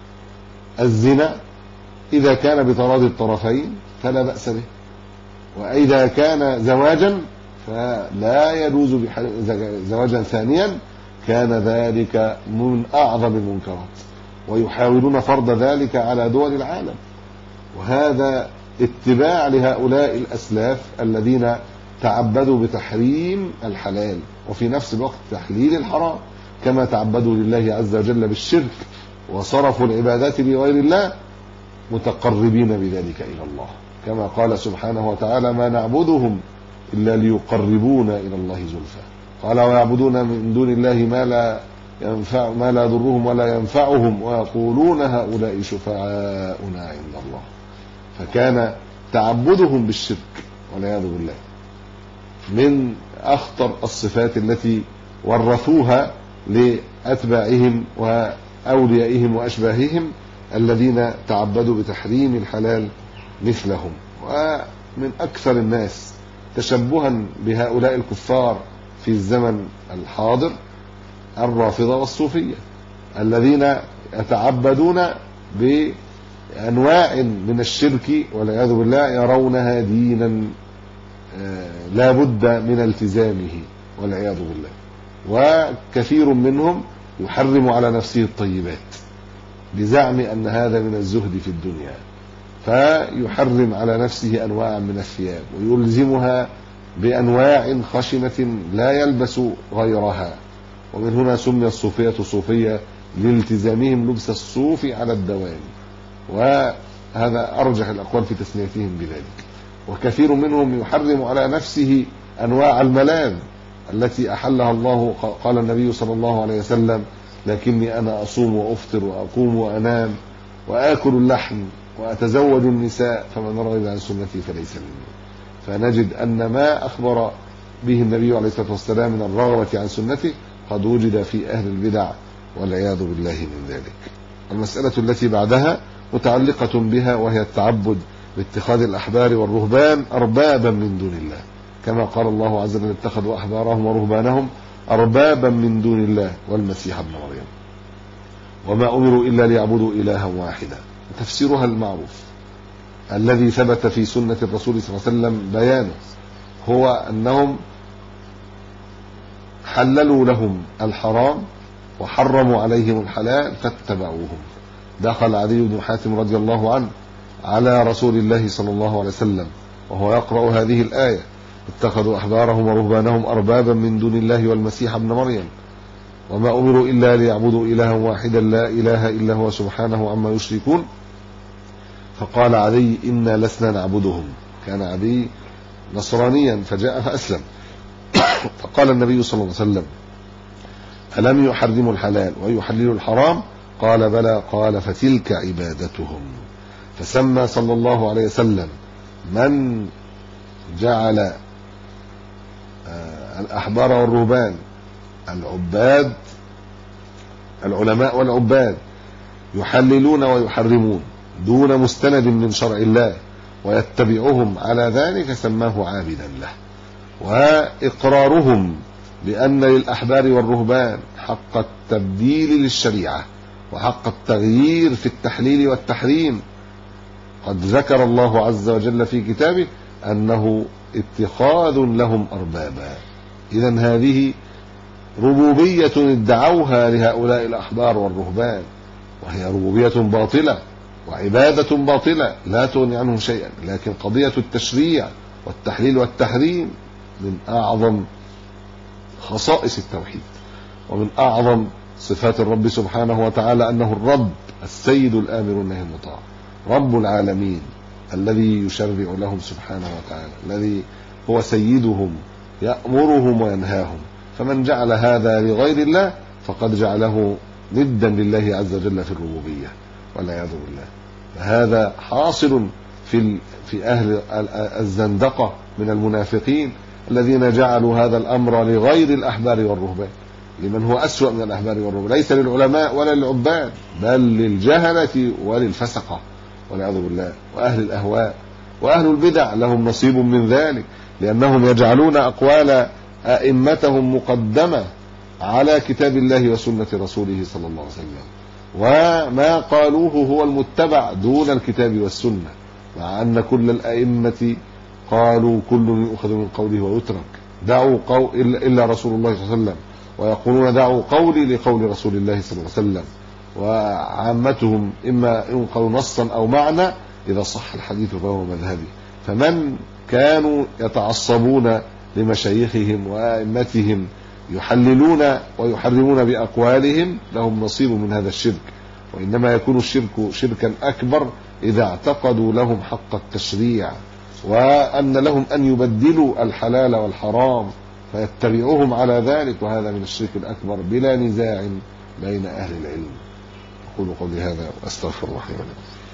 الزنا إذا كان بتراضي الطرفين فلا بأس به، وإذا كان زواجا فلا يجوز زواجا ثانيا، كان ذلك من أعظم المنكرات، ويحاولون فرض ذلك على دول العالم. وهذا اتباع لهؤلاء الأسلاف الذين تعبدوا بتحريم الحلال وفي نفس الوقت تحليل الحرام، كما تعبدوا لله عز وجل بالشرك وصرفوا العبادات لغير الله متقربين بذلك إلى الله، كما قال سبحانه وتعالى ما نعبدهم إلا ليقربونا إلى الله زلفى. قال ويعبدون من دون الله ما لا يضرهم ولا ينفعهم ويقولون هؤلاء شفعاؤنا عند الله. فكان تعبدهم بالشرك والعياذ بالله من أخطر الصفات التي ورثوها لأتباعهم وأوليائهم وأشباههم الذين تعبدوا بتحريم الحلال مثلهم. ومن أكثر الناس تشبها بهؤلاء الكفار في الزمن الحاضر الرافضة والصوفية الذين يتعبدون بأنواع من الشرك والعياذ بالله، يرونها دينا لا بد من التزامه والعياذ بالله. وكثير منهم يحرم على نفسه الطيبات بزعم أن هذا من الزهد في الدنيا، فيحرم على نفسه أنواع من الثياب ويلزمها بأنواع خشنة لا يلبس غيرها. ومن هنا سمي الصوفية صوفية لالتزامهم لبس الصوف على الدوام، وهذا أرجح الأقوال في تسميتهم بذلك. وكثير منهم يحرم على نفسه أنواع الملاذ التي أحلها الله. قال النبي صلى الله عليه وسلم لكني أنا أصوم وأفطر وأقوم وأنام وآكل اللحم وأتزوج النساء فمن رغب عن سنتي فليس مني. فنجد أن ما أخبر به النبي عليه الصلاة والسلام من الرغبة عن سنته قد وجد في أهل البدع والعياذ بالله من ذلك. المسألة التي بعدها متعلقة بها، وهي التعبد باتخاذ الأحبار والرهبان أربابا من دون الله، كما قال الله عز وجل اتخذوا أحبارهم ورهبانهم أربابا من دون الله والمسيح ابن مريم وما أمروا إلا ليعبدوا إلها واحدا. تفسيرها المعروف الذي ثبت في سنة الرسول صلى الله عليه وسلم بيانه هو أنهم حللوا لهم الحرام وحرموا عليهم الحلال فاتبعوهم. دخل عدي بن حاتم رضي الله عنه على رسول الله صلى الله عليه وسلم وهو يقرأ هذه الآية: اتخذوا أحبارهم ورهبانهم أربابا من دون الله والمسيح ابن مريم وما أمروا إلا ليعبدوا إلها واحدا لا إله إلا هو سبحانه عما يشركون. فقال عدي: إنا لسنا نعبدهم. كان عدي نصرانيا فجاء فأسلم. فقال النبي صلى الله عليه وسلم: ألم يحرموا الحلال ويحللوا الحرام؟ قال: بلى. قال: فتلك عبادتهم. فسمى صلى الله عليه وسلم من جعل الأحبار والرهبان العباد العلماء والعباد يحللون ويحرمون دون مستند من شرع الله ويتبعهم على ذلك سماه عابدا له. وإقرارهم بأن للأحبار والرهبان حق التبديل للشريعة وحق التغيير في التحليل والتحريم. قد ذكر الله عز وجل في كتابه أنه اتخاذ لهم أربابا. إذن هذه ربوبية ادعوها لهؤلاء الأحبار والرهبان، وهي ربوبية باطلة وعبادة باطلة لا تغني عنهم شيئا. لكن قضية التشريع والتحليل والتحريم من أعظم خصائص التوحيد ومن أعظم صفات الرب سبحانه وتعالى، أنه الرب السيد الآمر النهي المطاع، رب العالمين الذي يشرع لهم سبحانه وتعالى، الذي هو سيدهم يأمرهم وينهاهم. فمن جعل هذا لغير الله فقد جعله ندا لله عز وجل في الربوبية والعياذ بالله. فهذا حاصل في أهل الزندقة من المنافقين الذين جعلوا هذا الأمر لغير الأحبار والرهبان، لمن هو أسوأ من الأحبار والرهبان، ليس للعلماء ولا للعباد بل للجهلة وللفسقة والعياذ بالله وأهل الأهواء. وأهل البدع لهم نصيب من ذلك، لأنهم يجعلون أقوال أئمتهم مقدمة على كتاب الله وسنة رسوله صلى الله عليه وسلم، وما قالوه هو المتبع دون الكتاب والسنة، مع أن كل الأئمة قالوا كل يؤخذ من قوله ويترك، دعوا إلا رسول الله صلى الله عليه وسلم، ويقولون دعوا قولي لقول رسول الله صلى الله عليه وسلم. وعامتهم إما ينقل نصا أو معنى، إذا صح الحديث فهو مذهبي. فمن كانوا يتعصبون لمشايخهم وأئمتهم يحللون ويحرمون بأقوالهم لهم نصيب من هذا الشرك، وإنما يكون الشرك شركا أكبر إذا اعتقدوا لهم حق التشريع وأن لهم أن يبدلوا الحلال والحرام فيتبعوهم على ذلك، وهذا من الشرك الأكبر بلا نزاع بين أهل العلم. أقول قولي هذا وأستغفر الله لي ولكم.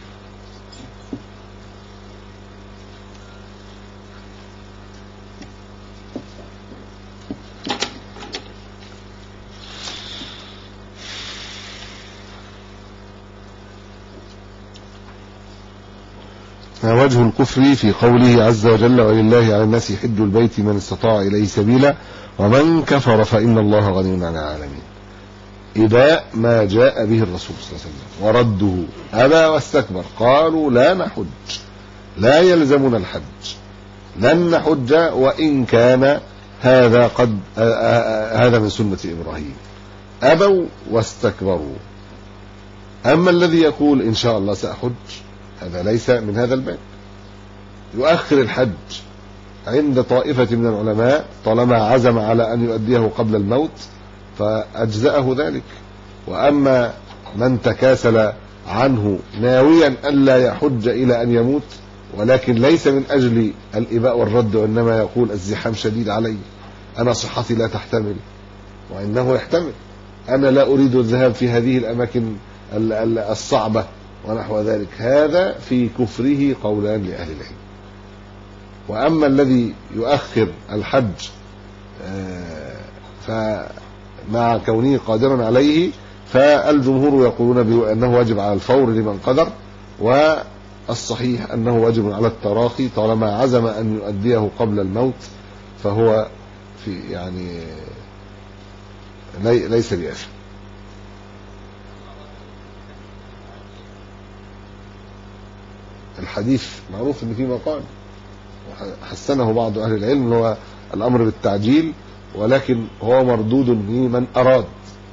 وجه الكفر في قوله عز وجل: ولله على الناس حج البيت من استطاع إليه سبيلا ومن كفر فإن الله غني عن العالمين. إباء ما جاء به الرسول صلى الله عليه وسلم ورده، أبى واستكبر، قالوا لا نحج، لا يلزمنا الحج، لن نحج وإن كان هذا من سنة إبراهيم. أبوا واستكبروا. أما الذي يقول إن شاء الله سأحج، هذا ليس من هذا الباب، يؤخر الحج عند طائفة من العلماء طالما عزم على أن يؤديه قبل الموت فأجزأه ذلك. وأما من تكاسل عنه ناويا ألا يحج إلى أن يموت، ولكن ليس من أجل الإباء والرد، وإنما يقول الزحام شديد علي، أنا صحتي لا تحتمل، وإنه يحتمل، أنا لا أريد الذهاب في هذه الأماكن الصعبة ونحو ذلك، هذا في كفره قولان لأهل العلم. وأما الذي يؤخر الحج فمع كونه قادرا عليه فالجمهور يقولون بأنه واجب على الفور لمن قدر، والصحيح أنه واجب على التراخي طالما عزم أن يؤديه قبل الموت، فهو في ليس بآثم. الحديث معروف ان فيه مقال حسنه بعض اهل العلم، هو الامر بالتعجيل، ولكن هو مردود لمن اراد.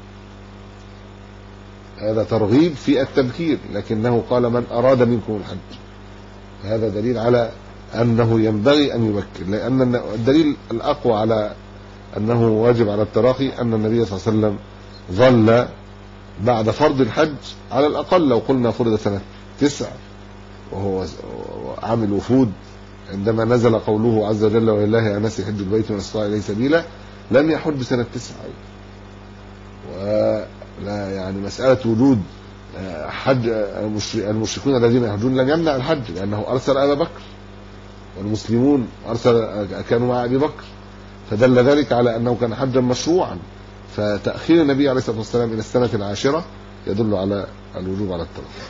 هذا ترغيب في التبكير، لكنه قال من اراد منكم الحج. هذا دليل على انه ينبغي ان يبكر، لان الدليل الاقوى على انه واجب على التراخي ان النبي صلى الله عليه وسلم ظل بعد فرض الحج على الاقل، لو قلنا فرض سنة 9 وهو عامل وفود، عندما نزل قوله عز وجل ولله على الناس حج البيت من استطاع اليه سبيلا، لم يحج سنة 9. ولا يعني مسألة وجود حج المشركون الذين يحجون لم يمنع الحج، لأنه أرسل أبا بكر، والمسلمون كانوا مع أبي بكر، فدل ذلك على أنه كان حجا مشروعا. فتأخير النبي عليه الصلاة والسلام إلى السنة 10 يدل على الوجوب على التراخي.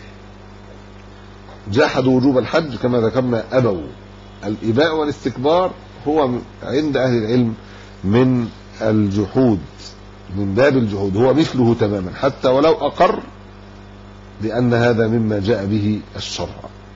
جحدوا وجوب الحج كما ذكرنا، أبوا. الإباء والاستكبار هو عند أهل العلم من الجحود، من باب الجحود، هو مثله تماما، حتى ولو أقر لأن هذا مما جاء به الشرع.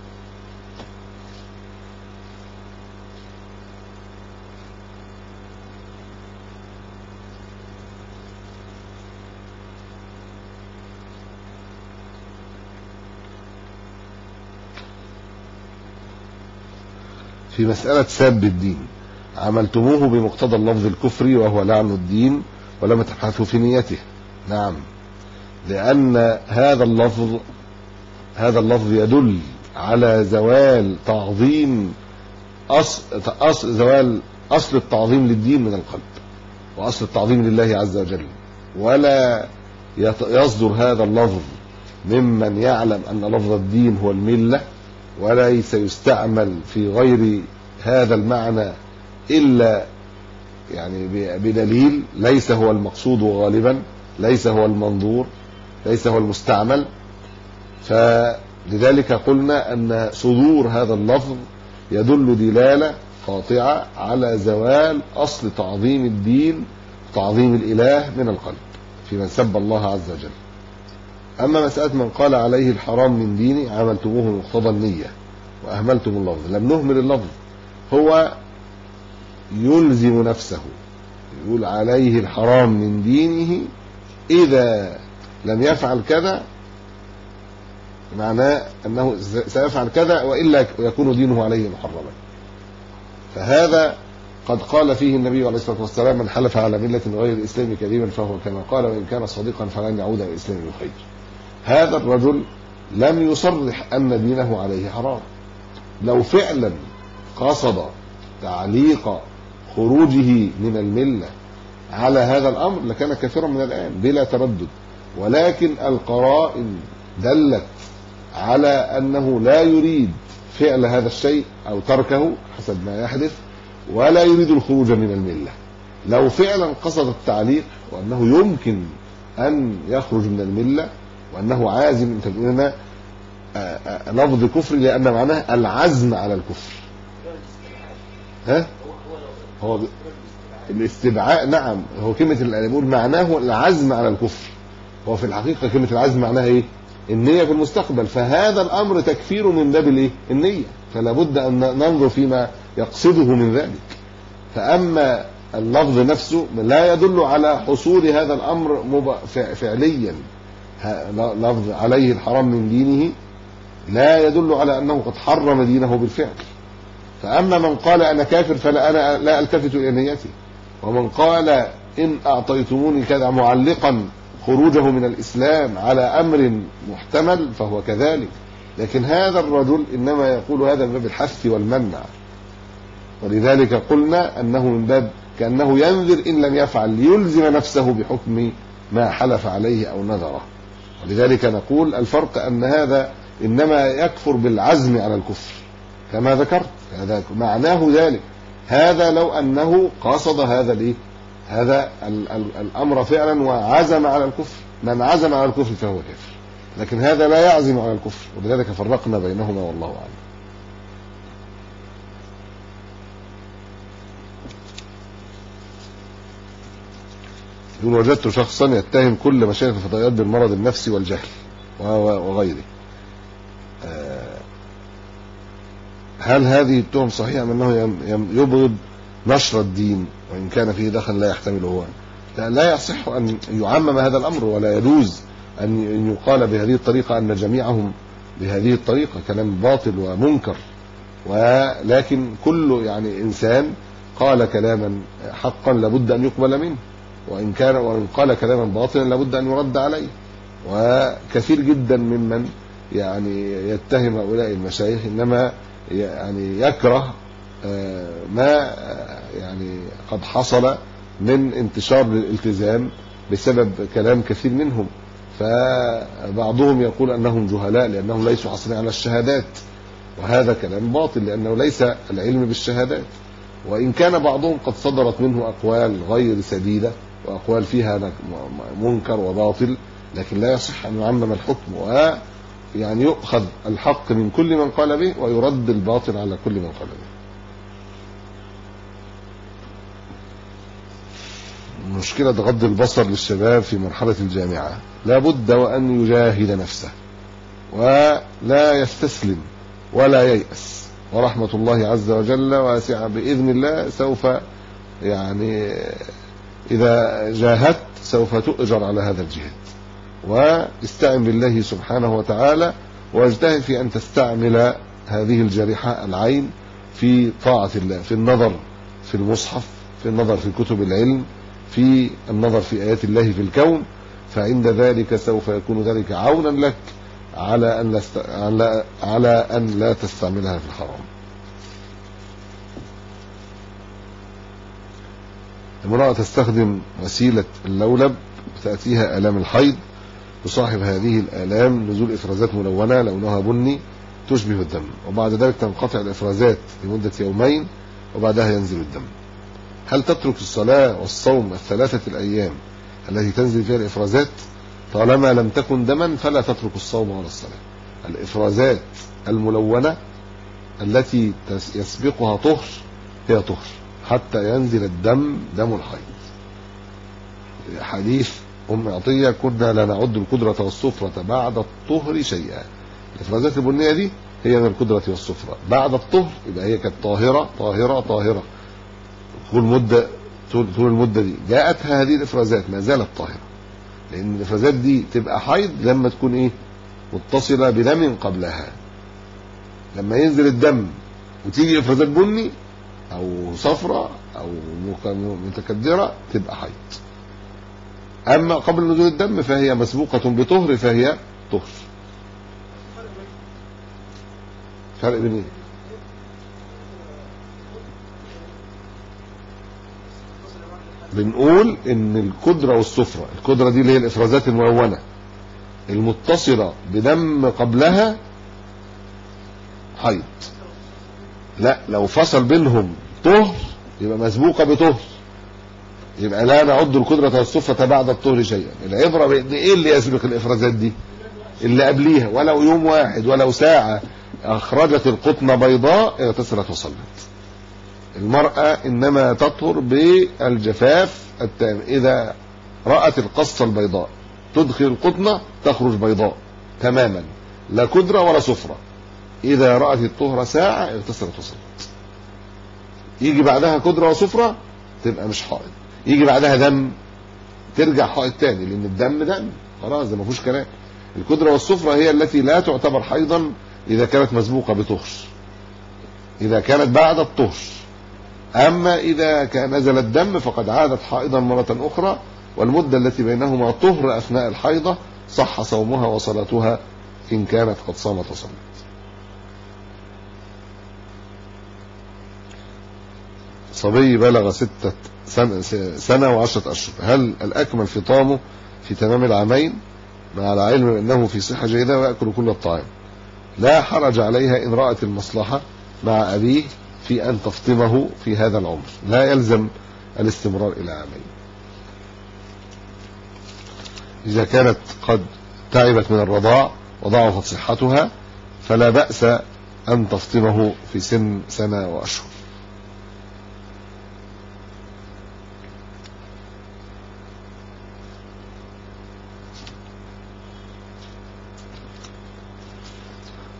في مسألة ساب الدين، عملتموه بمقتضى اللفظ الكفري وهو لعن الدين ولم تبحثوا في نيته. نعم، لأن هذا اللفظ يدل على زوال تعظيم زوال أصل التعظيم للدين من القلب، وأصل التعظيم لله عز وجل. ولا يصدر هذا اللفظ ممن يعلم أن لفظ الدين هو الملة، وليس يستعمل في غير هذا المعنى إلا يعني بدليل ليس هو المقصود غالبا، ليس هو المنظور، ليس هو المستعمل. فلذلك قلنا أن صدور هذا اللفظ يدل دلالة قاطعة على زوال أصل تعظيم الدين، تعظيم الإله من القلب في من سب الله عز وجل. أما مسألة من قال عليه الحرام من ديني عملتموه مقتضى النية وأهملتم اللفظ، لم نهمل اللفظ، هو يلزم نفسه، يقول عليه الحرام من دينه، إذا لم يفعل كذا معناه أنه سيفعل كذا وإلا يكون دينه عليه محرما. فهذا قد قال فيه النبي عليه الصلاة والسلام من حلف على ملة غير الإسلام كذبا فهو كما قال وإن كان صادقا فلن يعود إلى الإسلام بخير. هذا الرجل لم يصرح أن دينه عليه حرام. لو فعلا قصد تعليق خروجه من الملة على هذا الأمر لكان كافرا من الآن بلا تردد، ولكن القرائن دلت على أنه لا يريد فعل هذا الشيء أو تركه حسب ما يحدث، ولا يريد الخروج من الملة. لو فعلا قصد التعليق وأنه يمكن أن يخرج من الملة وأنه عازم، تقولنا لفظ كفر لأن معناه العزم على الكفر. هو الاستدعاء، نعم، هو كلمة الألمون معناه العزم على الكفر، هو في الحقيقة كلمة العزم معناها إيه؟ النية في المستقبل. فهذا الأمر تكفير من باب الإيه؟ النية، فلا بد أن ننظر فيما يقصده من ذلك. فأما اللفظ نفسه لا يدل على حصول هذا الأمر فعليا، لفظ عليه الحرام من دينه لا يدل على أنه قد حرم دينه بالفعل. فأما من قال أنا كافر فلا أنا لا ألتفت إلى نيته، ومن قال إن أعطيتموني كذا معلقا خروجه من الإسلام على أمر محتمل فهو كذلك. لكن هذا الرجل إنما يقول هذا من باب الحث والمنع، ولذلك قلنا أنه من باب كأنه ينذر إن لم يفعل ليلزم نفسه بحكم ما حلف عليه أو نذره. ولذلك نقول الفرق أن هذا إنما يكفر بالعزم على الكفر كما ذكرت، هذا معناه ذلك. هذا لو أنه قصد هذا الأمر فعلا وعزم على الكفر، من عزم على الكفر فهو كافر، لكن هذا لا يعزم على الكفر، ولذلك فرقنا بينهما والله أعلم. يقول وجدت شخصا يتهم كل مشايخ الفضائيات بالمرض النفسي والجهل وغيره. هل هذه التهم صحيحة أنه يبغض نشر الدين وإن كان فيه دخل لا يحتمله هو؟ لا يصح أن يعمم هذا الأمر، ولا يجوز أن يقال بهذه الطريقة أن جميعهم بهذه الطريقة، كلام باطل ومنكر. ولكن كل يعني إنسان قال كلاما حقا لابد أن يقبل منه، وإن قال كلاما باطلا لابد أن يرد عليه. وكثير جدا ممن يعني يتهم هؤلاء المشايخ إنما يعني يكره ما يعني قد حصل من انتشار للالتزام بسبب كلام كثير منهم. فبعضهم يقول أنهم جهلاء لأنهم ليسوا حاصلين على الشهادات، وهذا كلام باطل لأنه ليس العلم بالشهادات. وإن كان بعضهم قد صدرت منه أقوال غير سديدة وأقوال فيها منكر وباطل، لكن لا يصح أن يعمم الحكم، ويعني يؤخذ الحق من كل من قال به ويرد الباطل على كل من قال به. مشكلة غض البصر للشباب في مرحلة الجامعة، لا بد وأن يجاهد نفسه ولا يستسلم ولا ييأس، ورحمة الله عز وجل واسعة بإذن الله. سوف يعني إذا جاهدت سوف تؤجر على هذا الجهاد، واستعن بالله سبحانه وتعالى، واجتهد في أن تستعمل هذه الجارحة العين في طاعة الله، في النظر في المصحف، في النظر في كتب العلم، في النظر في آيات الله في الكون. فعند ذلك سوف يكون ذلك عونا لك على أن لا تستعملها في الحرام. المرأة تستخدم وسيلة اللولب وتأتيها آلام الحيض، تصاحب هذه الآلام نزول إفرازات ملونة لونها بني تشبه الدم، وبعد ذلك تنقطع الإفرازات لمدة يومين وبعدها ينزل الدم. هل تترك الصلاة والصوم الثلاثة الأيام التي تنزل فيها الإفرازات؟ طالما لم تكن دما فلا تترك الصوم ولا الصلاة. الإفرازات الملونة التي يسبقها طهر هي طهر حتى ينزل الدم، دم الحيض. حديث أم عطية كنا لا نعد القدرة والصفرة بعد الطهر شيئا. الإفرازات البنية دي هي من القدرة والصفرة بعد الطهر، يبقى هي كانت طاهرة طاهرة طاهرة طول المدة دي جاءتها هذه الإفرازات ما زالت طاهرة، لأن الإفرازات دي تبقى حيض لما تكون إيه؟ متصلة بدم قبلها. لما ينزل الدم وتيجي إفرازات بني أو صفرة أو متكدرة تبقى حيض. أما قبل نزول الدم فهي مسبوقة بطهر فهي طهر. فرق بين إيه؟ بنقول ان القدرة والصفرة، القدرة دي اللي هي الافرازات الملونة المتصلة بدم قبلها حيض. لا، لو فصل بينهم طهر يبقى مسبوقة بطهر، يبقى لا نعد القدرة والصفرة بعد الطهر شيئا. العبرة بان ايه اللي يسبق الافرازات دي؟ اللي قبليها، ولو يوم واحد ولو ساعة اخرجت القطنة بيضاء اغتسلت وصلت. المرأة إنما تطهر بالجفاف التام، إذا رأت القصة البيضاء تدخل القطنة تخرج بيضاء تماما، لا كدرة ولا صفرة. إذا رأت الطهر ساعة اغتسلت وصلت. يجي بعدها كدرة وصفرة تبقى مش حائض، يجي بعدها دم ترجع حائض تاني، لأن الدم دم خلاص، ده ما فيهوش كلام. الكدرة والصفرة هي التي لا تعتبر حيضا إذا كانت مسبوقة بطهر، إذا كانت بعد الطهر. أما إذا كان نزل الدم فقد عادت حائضا مرة أخرى، والمدة التي بينهما طهر أثناء الحيضة صح صومها وصلاتها إن كانت قد صامت وصلت. صبي بلغ 6 سنة و10 أشهر، هل الأكمل فطامه في تمام العامين مع العلم أنه في صحة جيدة ويأكل كل الطعام؟ لا حرج عليها إن رأت المصلحة مع أبيه في أن تفطمه في هذا العمر، لا يلزم الاستمرار إلى عامين. إذا كانت قد تعبت من الرضاع وضعفت صحتها فلا بأس أن تفطمه في سن 1 سنة وأشهر.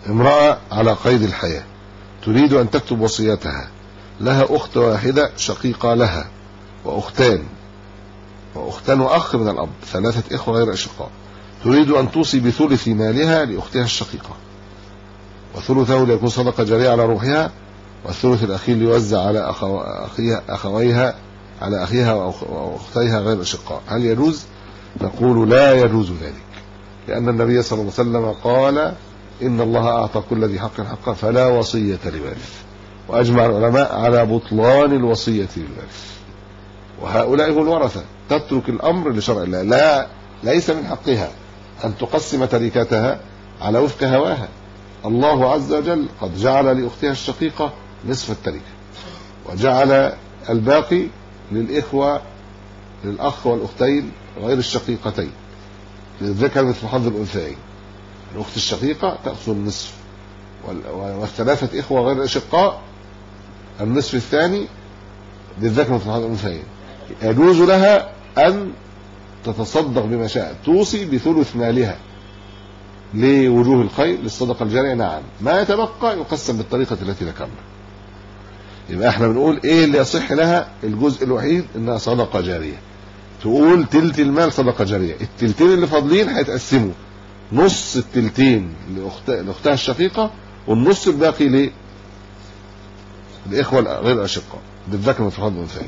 امرأة على قيد الحياة تريد أن تكتب وصيتها، لها أخت واحدة شقيقة لها وأختان وأخ من الأب، 3 إخوة غير أشقاء، تريد أن توصي بثلث مالها لأختها الشقيقة، وثلثه ليكون صدقة جارية على روحها، والثلث الأخير ليوزع على أخويها على أخيها وأختيها غير أشقاء. هل يجوز؟ نقول لا يجوز ذلك، لأن النبي صلى الله عليه وسلم قال إن الله أعطى كل ذي حق حقه فلا وصية لوارث، وأجمع العلماء على بطلان الوصية للوارث، وهؤلاء هم الورثة. تترك الأمر لشرع الله، لا ليس من حقها أن تقسم تركتها على وفق هواها. الله عز وجل قد جعل لأختها الشقيقة نصف التركة، وجعل الباقي للإخوة للأخ والأختين غير الشقيقتين، للذكر مثل حظ الأنثيين. الأخت الشقيقة تأخذ النصف، والثلاثة إخوة غير الأشقاء النصف الثاني للذكر مثل حظ الأنثيين. يجوز لها أن تتصدق بما شاء، توصي بثلث مالها لوجوه الخير للصدقة الجارية، نعم. ما يتبقى يقسم بالطريقة التي ذكرنا. يبقى احنا بنقول ايه اللي يصح لها؟ الجزء الوحيد انها صدقة جارية، تقول تلت المال صدقة جارية، التلتين اللي فاضلين هيتقسموا، نص التلتين لأختها الشقيقة، والنص الباقي للإخوة غير الأشقاء بالذكر مثل حظ الأنثيين.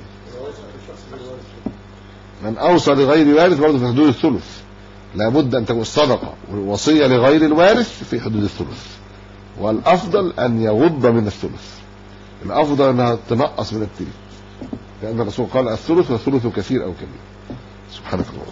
من أوصى لغير وارث برضه في حدود الثلث، لابد أن تكون الصدقة والوصية لغير الوارث في حدود الثلث، والأفضل أن يغض من الثلث، الأفضل أنها تنقص من التلت، لأن الرسول قال الثلث والثلث كثير أو كبير. سبحانك الله.